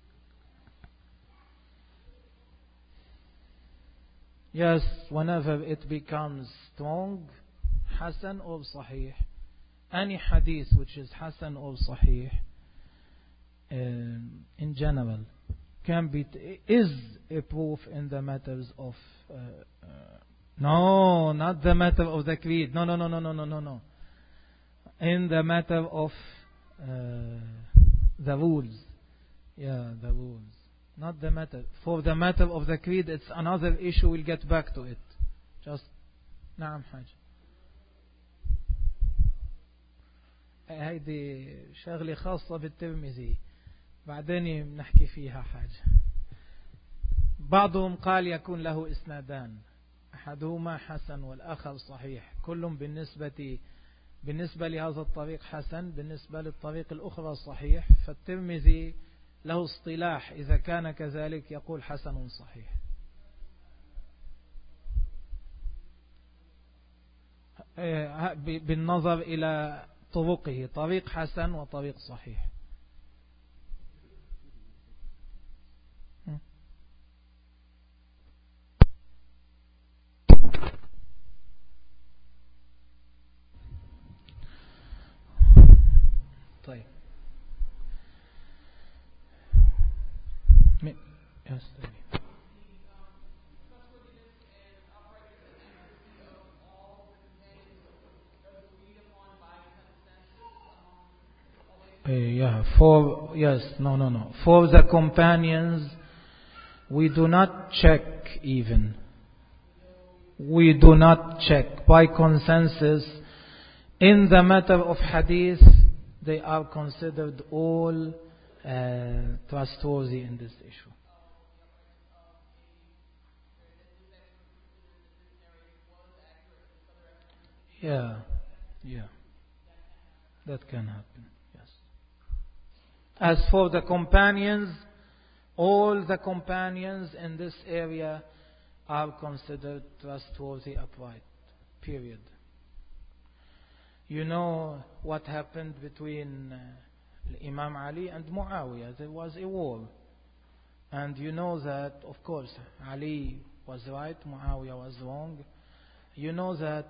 Yes, whenever it becomes strong, Hasan or Sahih, any hadith which is Hasan or Sahih, um, in general, can be is a proof in the matters of uh, uh, no, not the matter of the creed. No, no, no, no, no, no, no, no. In the matter of uh, the rules. Yeah, the rules. Not the matter. For the matter of the creed, it's another issue. We'll get back to it. Just, نعم حاجة. هيدي شغلة خاصة بالترمذي. بعدين نحكي فيها حاجة. بعضهم قال يكون له إسنادان. أحدهما حسن والآخر صحيح. كل بالنسبة بالنسبة لهذا الطريق حسن، بالنسبة للطريق الأخرى صحيح. فالترمذي له اصطلاح إذا كان كذلك يقول حسن صحيح. بالنظر إلى طرقه، طريق حسن وطريق صحيح. طيب. Yes, uh, yeah, for yes, no, no, no. For the companions, we do not check even. We do not check by consensus. In the matter of hadith, they are considered all uh, trustworthy in this issue. Yeah, yeah, that can happen, yes. As for the companions, all the companions in this area are considered trustworthy, upright, period. You know what happened between uh, Imam Ali and Muawiyah. There was a war. And you know that, of course, Ali was right, Muawiyah was wrong. You know that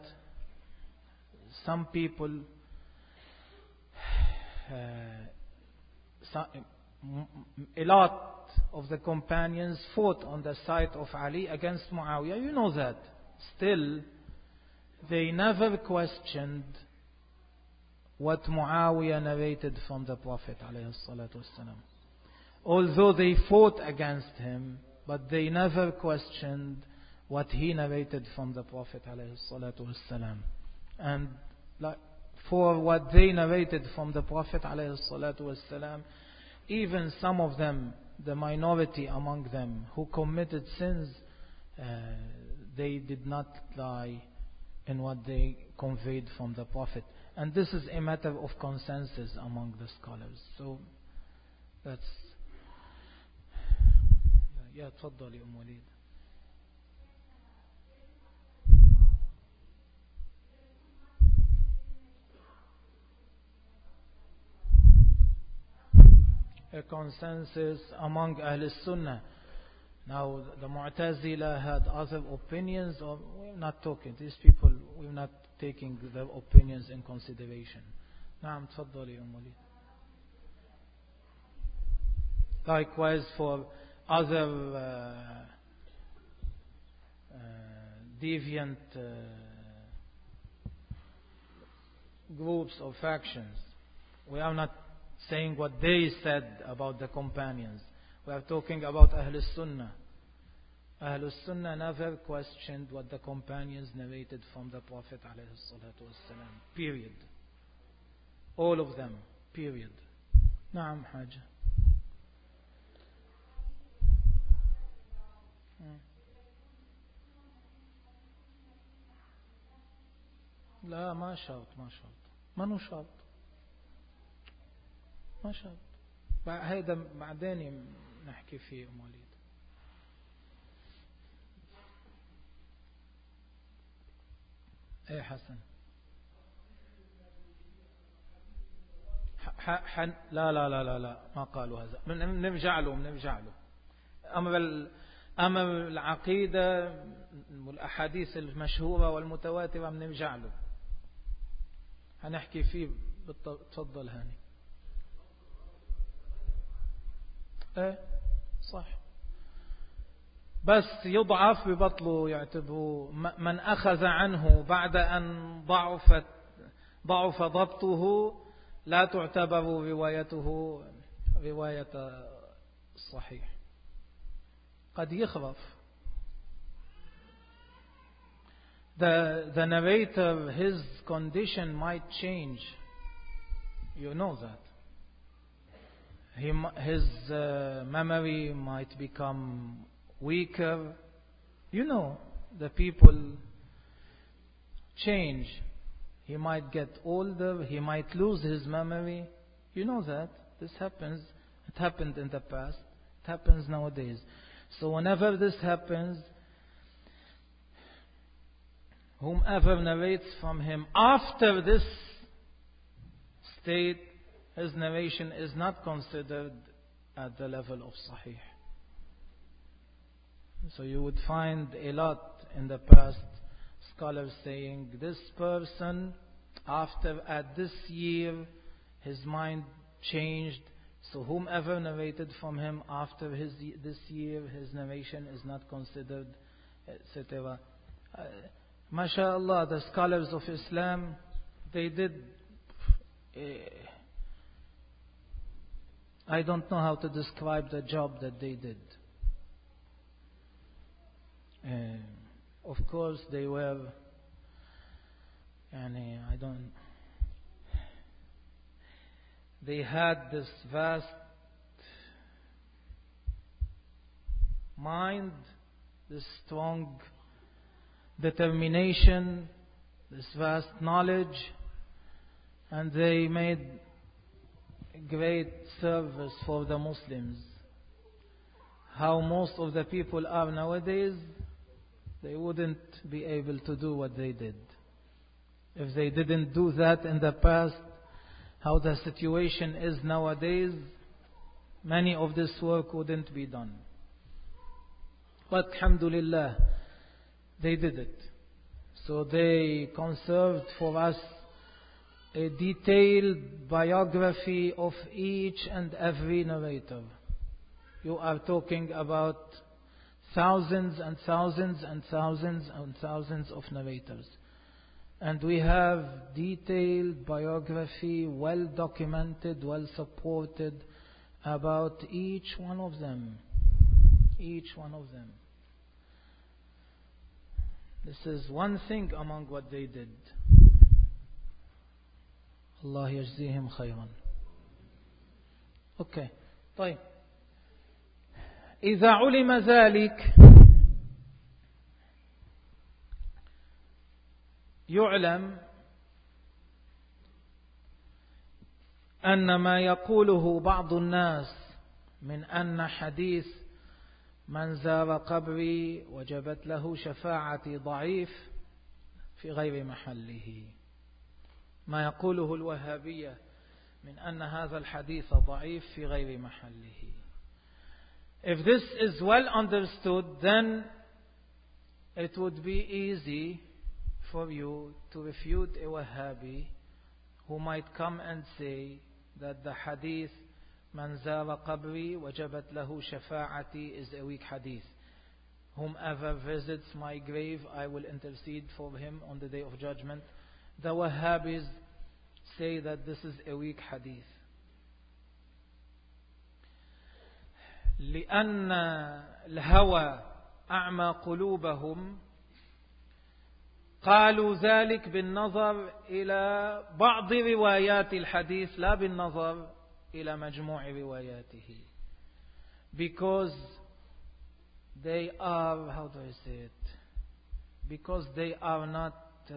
some people, uh, some, a lot of the companions fought on the side of Ali against Muawiyah. You know that. Still, they never questioned what Muawiyah narrated from the Prophet ﷺ. Although they fought against him, but they never questioned what he narrated from the Prophet ﷺ. And for what they narrated from the Prophet ﷺ, even some of them, the minority among them who committed sins, uh, they did not lie in what they conveyed from the Prophet. And this is a matter of consensus among the scholars. So that's يا تفضلي أم وليد. A consensus among Ahl Sunnah. Now the Mu'tazila had other opinions, or we're not talking, these people, we're not taking their opinions in consideration. نعم تفضلي أم وليد. Likewise for other uh, uh, deviant uh, groups or factions. We are not saying what they said about the companions. We are talking about Ahl Sunnah. Ahl Sunnah never questioned what the companions narrated from the Prophet ﷺ. Period. All of them. Period. نعم حاجة. لا ما شرط ما شرط ما نو شرط ما شرط هذا بعدين نحكي فيه أم وليد. ايه حسن ح ح لا لا لا لا لا ما قالوا هذا. بنرجع له بنرجع له أما ال أما العقيدة والأحاديث المشهورة والمتواترة بنرجع له هنحكي فيه. تفضل هاني. ايه صح. بس يضعف ببطله يعتبروا من أخذ عنه بعد أن ضعفت ضعف ضبطه لا تعتبر روايته رواية صحيح. قد يخرف. The, the narrator, his condition might change. You know that. He, his uh, memory might become weaker. You know, the people change. He might get older. He might lose his memory. You know that. This happens. It happened in the past. It happens nowadays. So whenever this happens, whomever narrates from him after this state, his narration is not considered at the level of Sahih. So you would find a lot in the past scholars saying this person after at this year his mind changed, so whomever narrated from him after his this year his narration is not considered, et cetera. Uh, MashaAllah, the scholars of Islam, they did uh, I don't know how to describe the job that they did. Uh, of course they were and uh, I don't they had this vast mind, this strong determination, this vast knowledge, and they made great service for the Muslims. How most of the people are nowadays, they wouldn't be able to do what they did. If they didn't do that in the past, how the situation is nowadays, many of this work wouldn't be done. But alhamdulillah, they did it. So they conserved for us a detailed biography of each and every narrator. You are talking about thousands and thousands and thousands and thousands of narrators. And we have detailed biography, well documented, well supported about each one of them. Each one of them. This is one thing among what they did. Allah yajzihim khayran. Okay. طيب. إذا علم ذلك يعلم أن ما يقوله بعض الناس من أن حديث من زار قبري وجبت له شفاعتي ضعيف في غير محله. ما يقوله الوهابية من أن هذا الحديث ضعيف في غير محله. If this is well understood, then it would be easy for you to refute a Wahhabi who might come and say that the hadith Man zara qabri wajabat lahu shafa'ati is a weak hadith. Whomever visits my grave, I will intercede for him on the day of judgment. The Wahhabis say that this is a weak hadith. لأن الهوى أعمى قلوبهم قالوا ذلك بالنظر إلى بعض روايات الحديث لا بالنظر إلى مجموع رواياته. Because they are, how do I say it? Because they are not uh,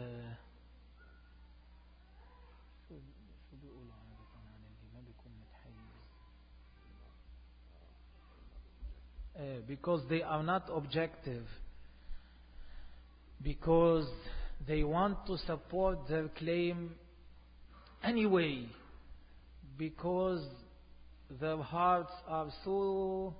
uh, because they are not objective. Because they want to support their claim anyway. Because their hearts are so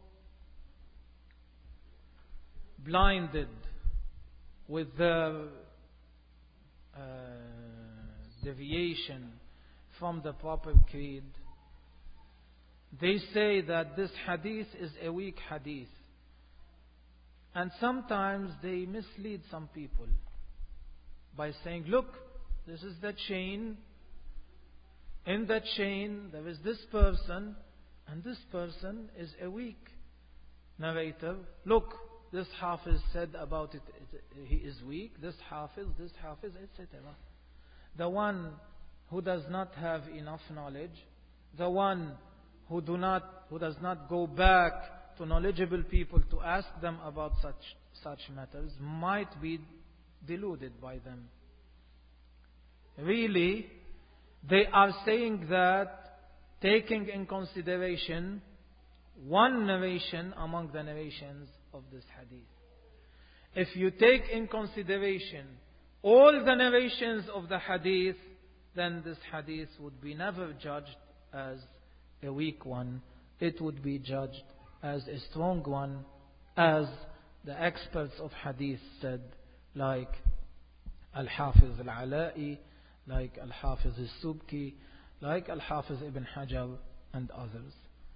blinded with their uh, deviation from the proper creed. They say that this hadith is a weak hadith. And sometimes they mislead some people by saying, look, this is the chain. In that chain there is this person, and this person is a weak narrator. Look, this Hafiz said about it, it he is weak. This Hafiz, this Hafiz, et cetera. The one who does not have enough knowledge, the one who do not, who does not go back to knowledgeable people to ask them about such such matters, might be deluded by them. Really, they are saying that taking in consideration one narration among the narrations of this hadith. If you take in consideration all the narrations of the hadith, then this hadith would be never judged as a weak one. It would be judged as a strong one, as the experts of hadith said, like Al-Hafiz Al-Ala'i, like Al-Hafiz Al-Subki, like Al-Hafiz Ibn Hajar and others.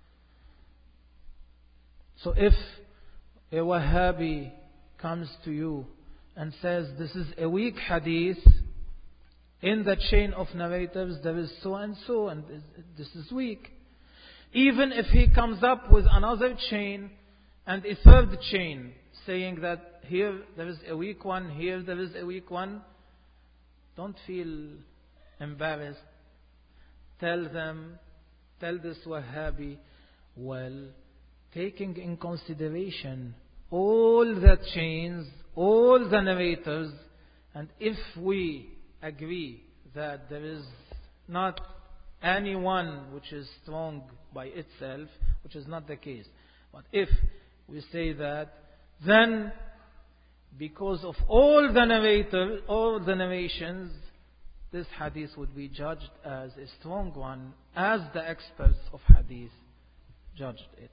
So if a Wahhabi comes to you and says this is a weak hadith, in the chain of narrators there is so and so and this is weak. Even if he comes up with another chain and a third chain saying that here there is a weak one, here there is a weak one, don't feel embarrassed. Tell them, tell this Wahhabi, well, taking in consideration all the chains, all the narrators, and if we agree that there is not any one which is strong by itself, which is not the case, but if we say that, then because of all the narrators, all the narrations, this hadith would be judged as a strong one, as the experts of hadith judged it.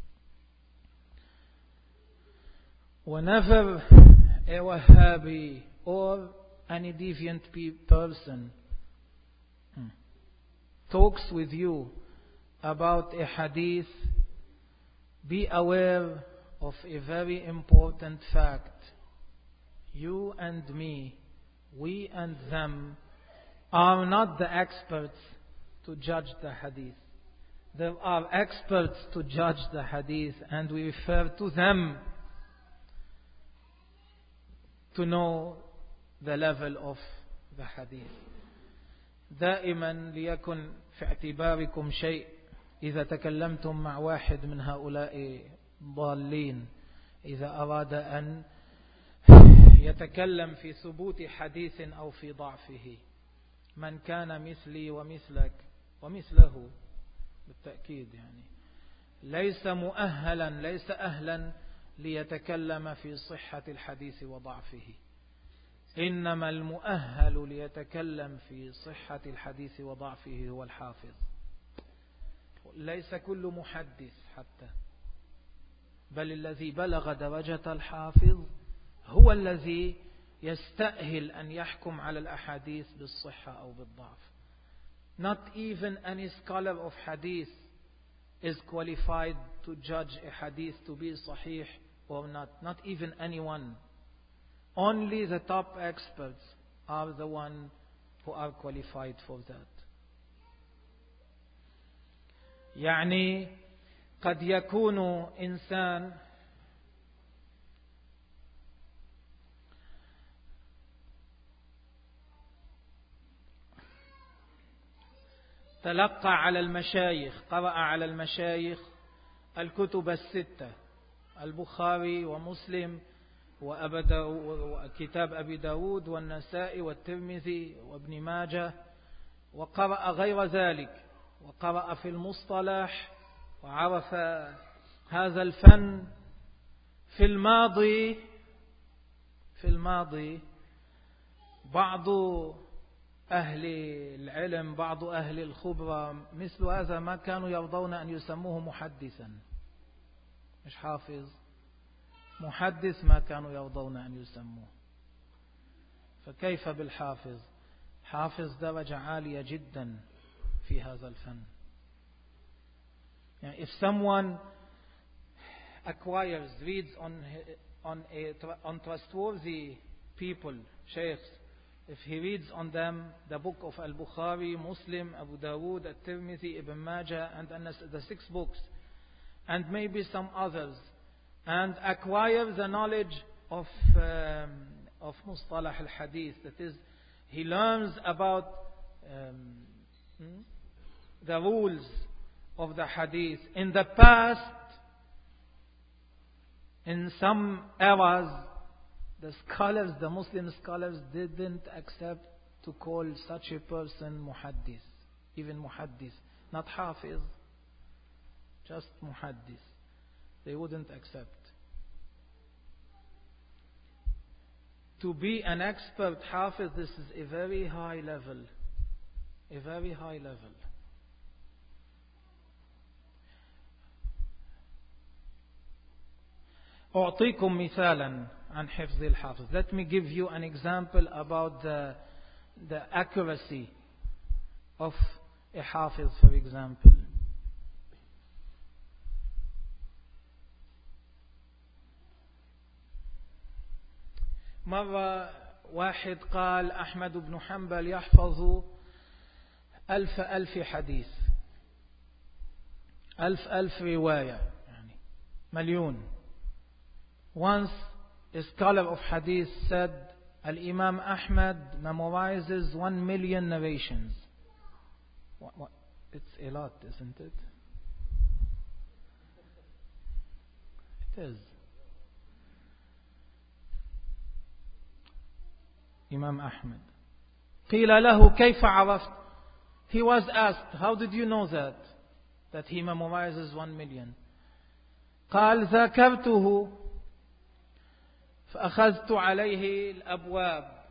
Whenever a Wahhabi or any deviant person talks with you about a hadith, be aware of a very important fact. You and me, we and them, are not the experts to judge the hadith. There are experts to judge the hadith, and we refer to them to know the level of the hadith. دائما ليكن في اعتباركم شيء إذا تكلمتم مع واحد من هؤلاء ضالين، إذا أراد أن يتكلم في ثبوت حديث أو في ضعفه، من كان مثلي ومثلك ومثله بالتأكيد يعني ليس مؤهلا ليس أهلا ليتكلم في صحة الحديث وضعفه، إنما المؤهل ليتكلم في صحة الحديث وضعفه هو الحافظ. ليس كل محدث حتى، بل الذي بلغ درجة الحافظ هو الذي يستأهل أن يحكم على الأحاديث بالصحة أو بالضعف. Not even any scholar of hadith is qualified to judge a hadith to be sahih or not. Not even anyone. Only the top experts are the one who are qualified for that. يعني قد يكون إنسان تلقى على المشايخ، قرأ على المشايخ الكتب الستة، البخاري ومسلم وكتاب أبي داود والنسائي والترمذي وابن ماجه، وقرأ غير ذلك، وقرأ في المصطلح وعرف هذا الفن. في الماضي في الماضي بعض أهل العلم، بعض أهل الخبرة مثل هذا ما كانوا يرضون أن يسموه محدثا، مش حافظ، محدث ما كانوا يرضون أن يسموه. فكيف بالحافظ؟ حافظ درجة عالية جدا في هذا الفن. يعني if someone acquires, reads on on a on trustworthy people, sheikhs, if he reads on them the book of Al-Bukhari, Muslim, Abu Dawood, At-Tirmidhi, Ibn Majah, and the six books, and maybe some others, and acquire the knowledge of um, of Mustalah al-Hadith, that is, he learns about um, the rules of the Hadith. In the past, in some eras, the scholars, the Muslim scholars, didn't accept to call such a person muhaddith, even muhaddith, not hafiz, just muhaddith. They wouldn't accept. To be an expert hafiz, this is a very high level, a very high level. أعطيكم مثالا عن حفظ الحافظ. Let me give you an example about the, the accuracy of a hafiz, for example. مرة واحد قال أحمد بن حنبل يحفظ ألف ألف حديث، ألف ألف رواية، يعني مليون. Once a scholar of hadith said Al-Imam Ahmad memorizes one million narrations. What, what? It's a lot, isn't it? It is. Imam Ahmad. قيل له كيف عرفت? He was asked, how did you know that? That he memorizes one million. قال ذاكرته فأخذت عليه الأبواب.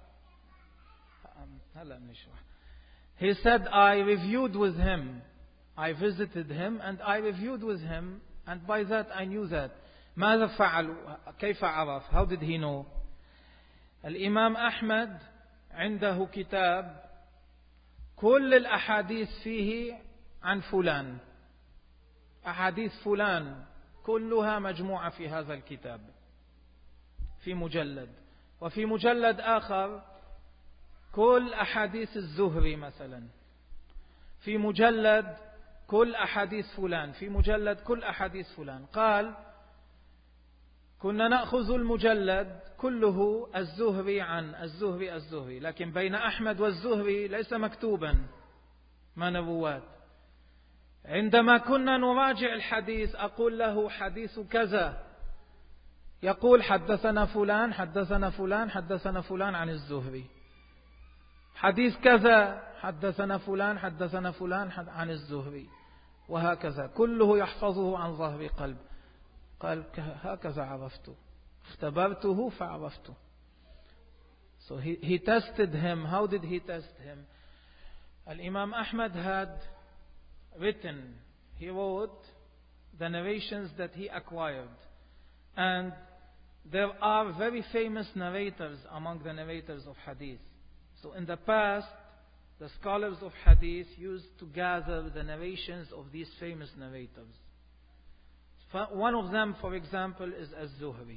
He said, I reviewed with him. I visited him and I reviewed with him, and by that I knew that. ماذا فعل؟ كيف عرف? How did he know? الإمام أحمد عنده كتاب كل الأحاديث فيه عن فلان، أحاديث فلان كلها مجموعة في هذا الكتاب في مجلد. وفي مجلد آخر كل أحاديث الزهري مثلا، في مجلد كل أحاديث فلان، في مجلد كل أحاديث فلان. قال كنا نأخذ المجلد كله الزهري عن الزهري الزهري، لكن بين أحمد والزهري ليس مكتوبا ما نبوات. عندما كنا نراجع الحديث أقول له حديث كذا، يقول حدثنا فلان حدثنا فلان حدثنا فلان عن الزهري. حديث كذا حدثنا فلان حدثنا فلان عن الزهري، وهكذا كله يحفظه عن ظهر قلب. قال هكذا عرفته، اختبرته فعرفته. So he, he tested him. How did he test him? Al-Imam Ahmad had written, he wrote the narrations that he acquired. And there are very famous narrators among the narrators of hadith. So in the past, the scholars of hadith used to gather the narrations of these famous narrators. One of them, for example, is Az-Zuhri.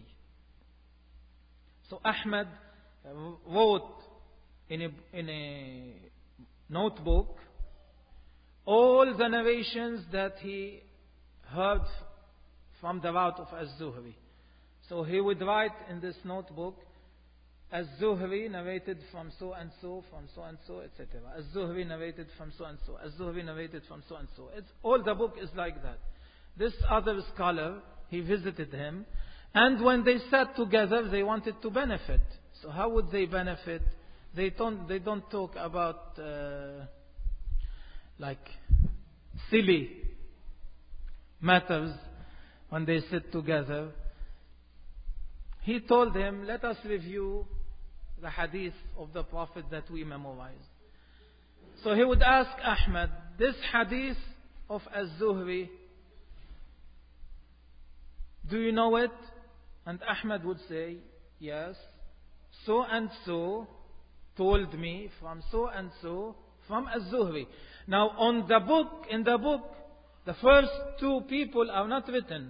So Ahmad wrote in a, in a notebook all the narrations that he heard from the route of Az-Zuhri. So he would write in this notebook, Az-Zuhri narrated from so and so, from so and so, et cetera. Az-Zuhri narrated from so and so. Az-Zuhri narrated from so and so. It's, all the book is like that. This other scholar, he visited him, and when they sat together, they wanted to benefit. So how would they benefit? They don't, they don't talk about uh, like silly matters when they sit together. He told him, let us review the hadith of the Prophet that we memorized. So he would ask Ahmad, this hadith of Az-Zuhri, do you know it? And Ahmad would say, yes, so and so told me from so and so from Az-Zuhri. Now on the book, in the book, the first two people are not written.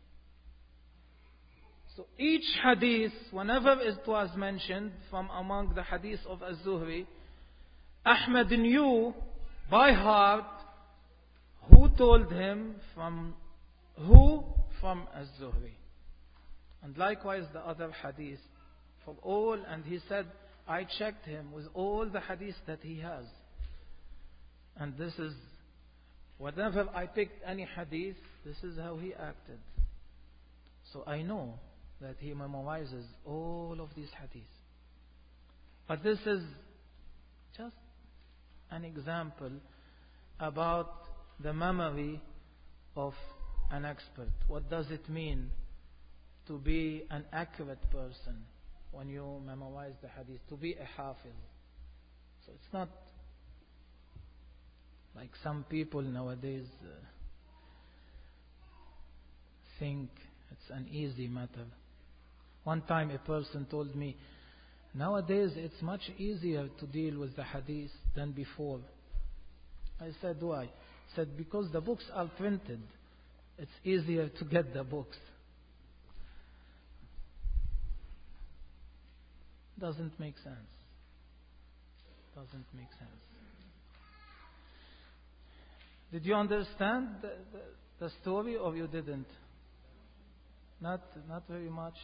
So each hadith, whenever it was mentioned from among the hadith of Az-Zuhri, Ahmad knew by heart who told him from who from Az-Zuhri. And likewise the other hadith from all, and he said, I checked him with all the hadith that he has. And this is, whenever I picked any hadith, this is how he acted. So I know that he memorizes all of these hadiths. But this is just an example about the memory of an expert. What does it mean to be an accurate person when you memorize the hadith? To be a hafiz. So it's not like some people nowadays uh, think it's an easy matter. One time a person told me, nowadays it's much easier to deal with the hadith than before. I said, why? He said, because the books are printed. It's easier to get the books. Doesn't make sense. Doesn't make sense. Did you understand the, the, the story, or you didn't? Not, not very much.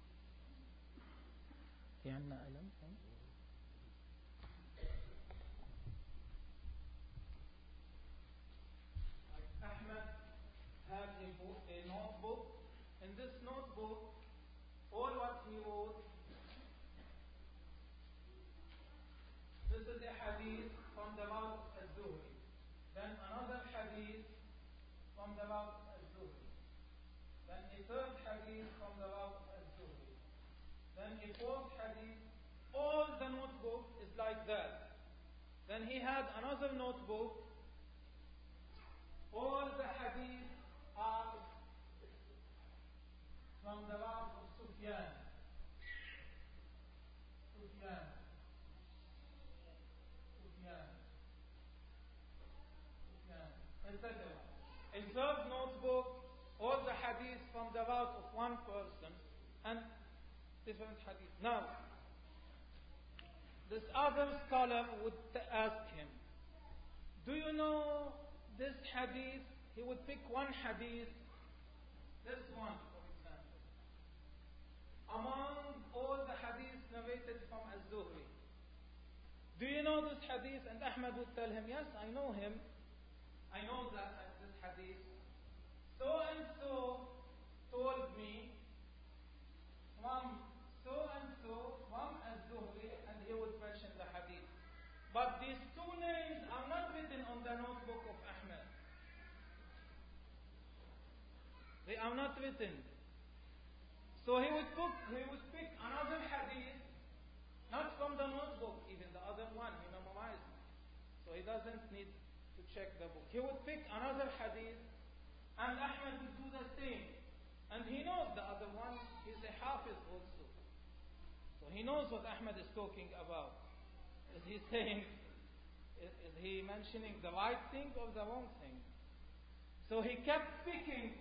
Ahmad had a, book, a notebook. In this notebook, all what he wrote, this is a hadith from the mouth of Az-Zuhri. Then another hadith from the mouth of Az-Zuhri. Then a third hadith from the mouth of Az-Zuhri. Then a fourth hadith. All the notebook is like that. Then he had another notebook. All the hadith are from the mouth of Sufyan. Sufyan. Sufyan. et cetera. A third notebook, all the hadith from the mouth of one person and different hadith. Now, this other scholar would ask him, do you know this hadith? He would pick one hadith, this one for example, among all the hadiths narrated from Az-Zuhri. Do you know this hadith? And Ahmad would tell him, yes, I know him. I know that this hadith. So and so told me from so and so from Az-Zuhri, and he would mention the hadith. But these two names are not written on the notebook of Ahmad. They are not written. So he would pick, he would pick another hadith, not from the notebook, even the other one, he memorized. So he doesn't need to check the book. He would pick another hadith, and Ahmad would do the same. And he knows the other one, he's a hafiz also. So he knows what Ahmad is talking about. Is he saying, is, is he mentioning the right thing or the wrong thing? So he kept picking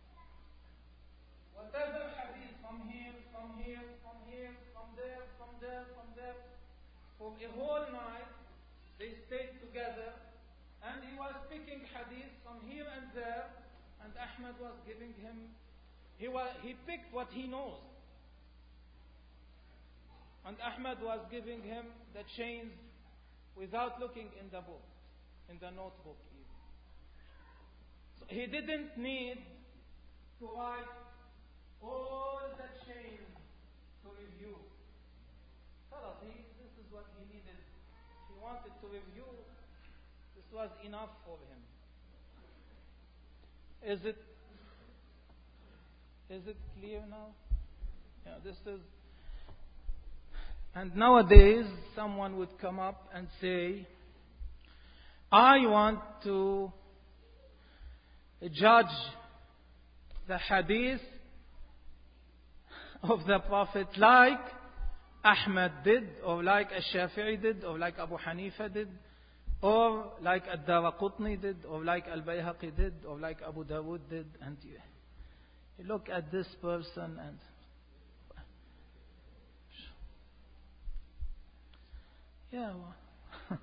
whatever hadith from here, from here, from here, from there, from there, from there. For a whole night, they stayed together, and he was picking hadith from here and there, and Ahmad was giving him, he, was, he picked what he knows. And Ahmad was giving him the chains without looking in the book, in the notebook even. So he didn't need to write all the chains to review. He, this is what he needed. He wanted to review. This was enough for him. Is it is it clear now? Yeah, this is. And nowadays, someone would come up and say, I want to judge the hadith of the Prophet like Ahmad did, or like Al-Shafi'i did, or like Abu Hanifa did, or like Ad-Daraqutni did, or like Al-Bayhaqi did, or like Abu Dawood did. And you, you look at this person and yeah, well,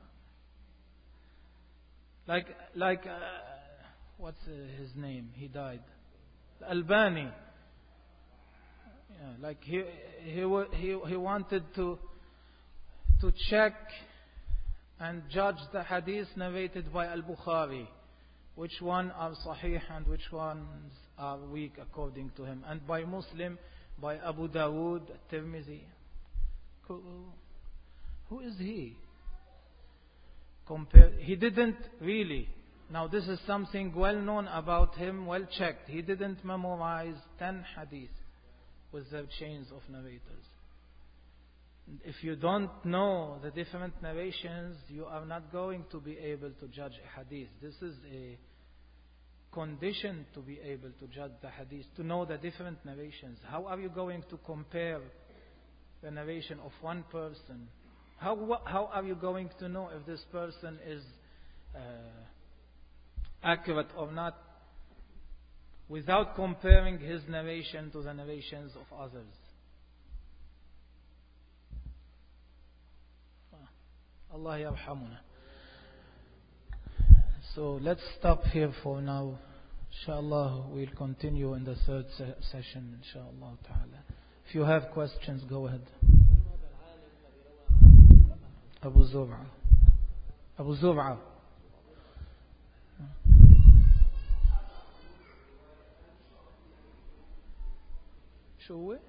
like like uh, what's uh, his name? He died. Albani. Yeah, like he he he he wanted to to check and judge the hadith narrated by Al-Bukhari, which one are sahih and which ones are weak according to him, and by Muslim, by Abu Dawood, Tirmidhi. Who is he? Compare, he didn't really. Now this is something well known about him, well checked. He didn't memorize ten hadith with their chains of narrators. If you don't know the different narrations, you are not going to be able to judge a hadith. This is a condition to be able to judge the hadith, to know the different narrations. How are you going to compare the narration of one person? How, how are you going to know if this person is uh, accurate or not without comparing his narration to the narrations of others? Allah yarhamuna. So let's stop here for now. Inshallah, we'll continue in the third se- session. Inshallah ta'ala. If you have questions, go ahead. Abu Zur'a. Abu Zur'a. شو هو؟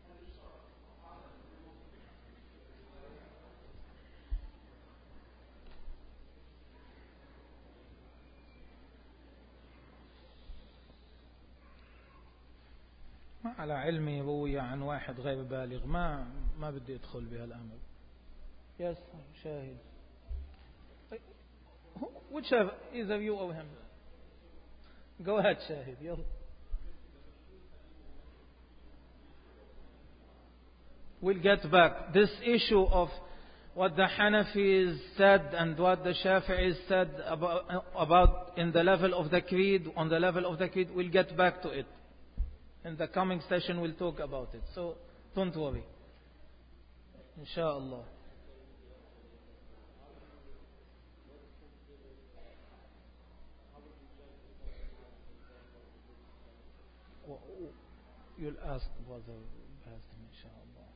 ما على علمي روي عن واحد غير بالغ، ما ما بدي ادخل بهالامر. Yes, شاهد. Whichever, either you or him. Go ahead, شاهد. يلا. We'll get back. This issue of what the Hanafis said and what the Shafi'is said about, about in the level of the creed, on the level of the creed, we'll get back to it. In the coming session we'll talk about it. So don't worry. Inshallah. You'll ask Brother Basim, inshallah.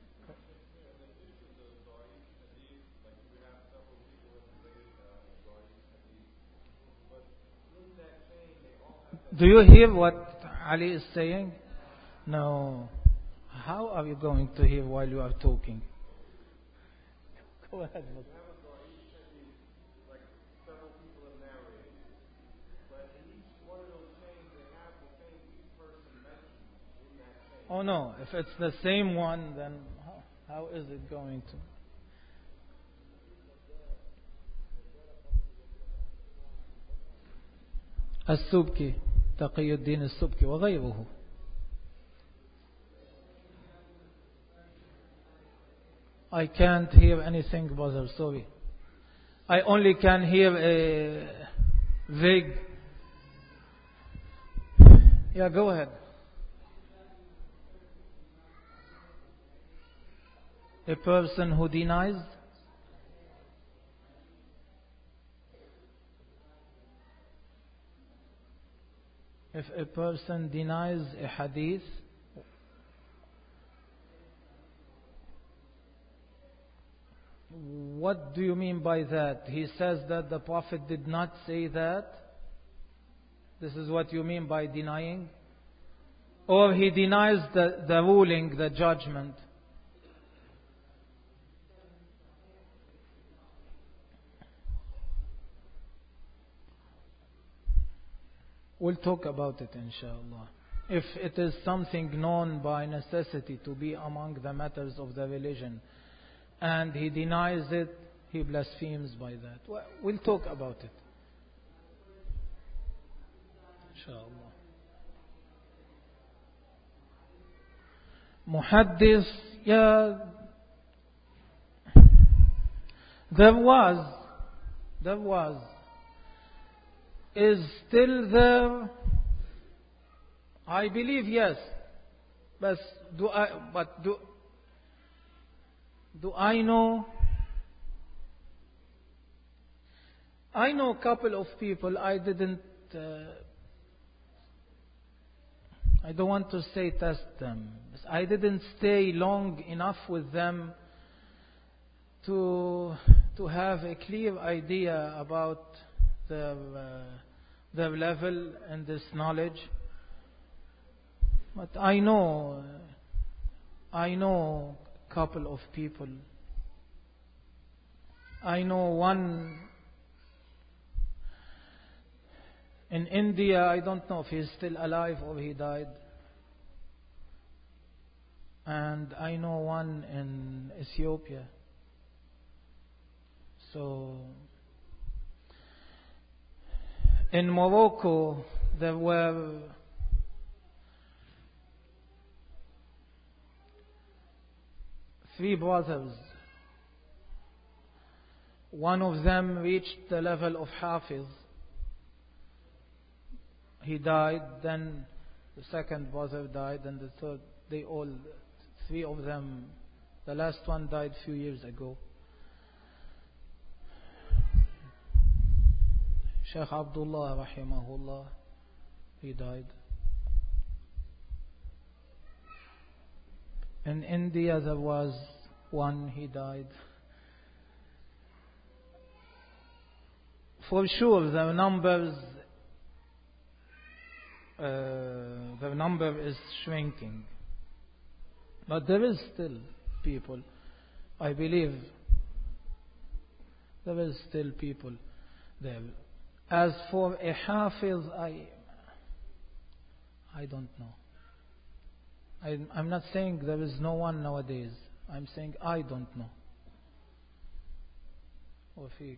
Do you hear what Ali is saying? No. How are you going to hear while you are talking? Go ahead. Oh no, if it's the same one, then how, how is it going to? السبكي تقي الدين السبكي وغيره. I can't hear anything, brother, sorry. I only can hear a vague. Yeah, go ahead. A person who denies. If a person denies a hadith, what do you mean by that? He says that the Prophet did not say that. This is what you mean by denying? Or he denies the, the ruling, the judgment. We'll talk about it, inshallah. If it is something known by necessity to be among the matters of the religion, and he denies it, he blasphemes by that. Well, we'll talk about it, inshallah. Muhaddis, yeah, there was, there was, is still there. I believe yes, but do I? But do do I know? I know a couple of people. I didn't. Uh, I don't want to say test them. I didn't stay long enough with them to to have a clear idea about their uh, their level and this knowledge. But I know, I know a couple of people. I know one in India. I don't know if he's still alive or he died. And I know one in Ethiopia. So in Morocco there were three brothers. One of them reached the level of Hafiz. He died, then the second brother died, and the third, they all, three of them, the last one died a few years ago. Sheikh Abdullah rahimahullah, he died. In India there was one, he died. For sure the numbers uh, the number is shrinking, but there is still people. I believe there is still people there. As for a Hafiz, I I don't know. I, I'm not saying there is no one nowadays. I'm saying I don't know. Wafiq.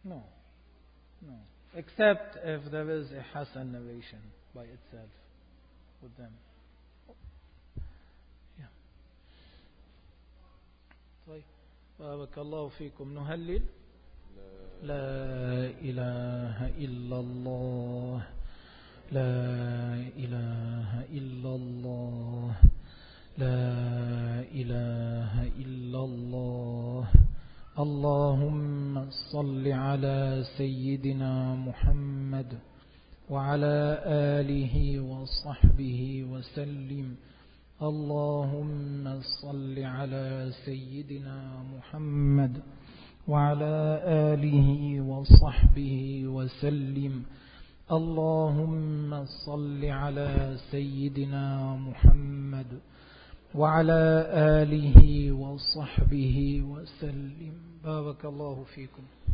No, no. Except if there is a Hasan narration by itself with them. Yeah. طيب بارك الله فيكم. نهلل. لا إله إلا الله لا إله إلا الله لا إله إلا الله. اللهم صل على سيدنا محمد وعلى آله وصحبه وسلم. اللهم صل على سيدنا محمد وعلى آله وصحبه وسلم. اللهم صل على سيدنا محمد وعلى آله وصحبه وسلم. بارك الله فيكم.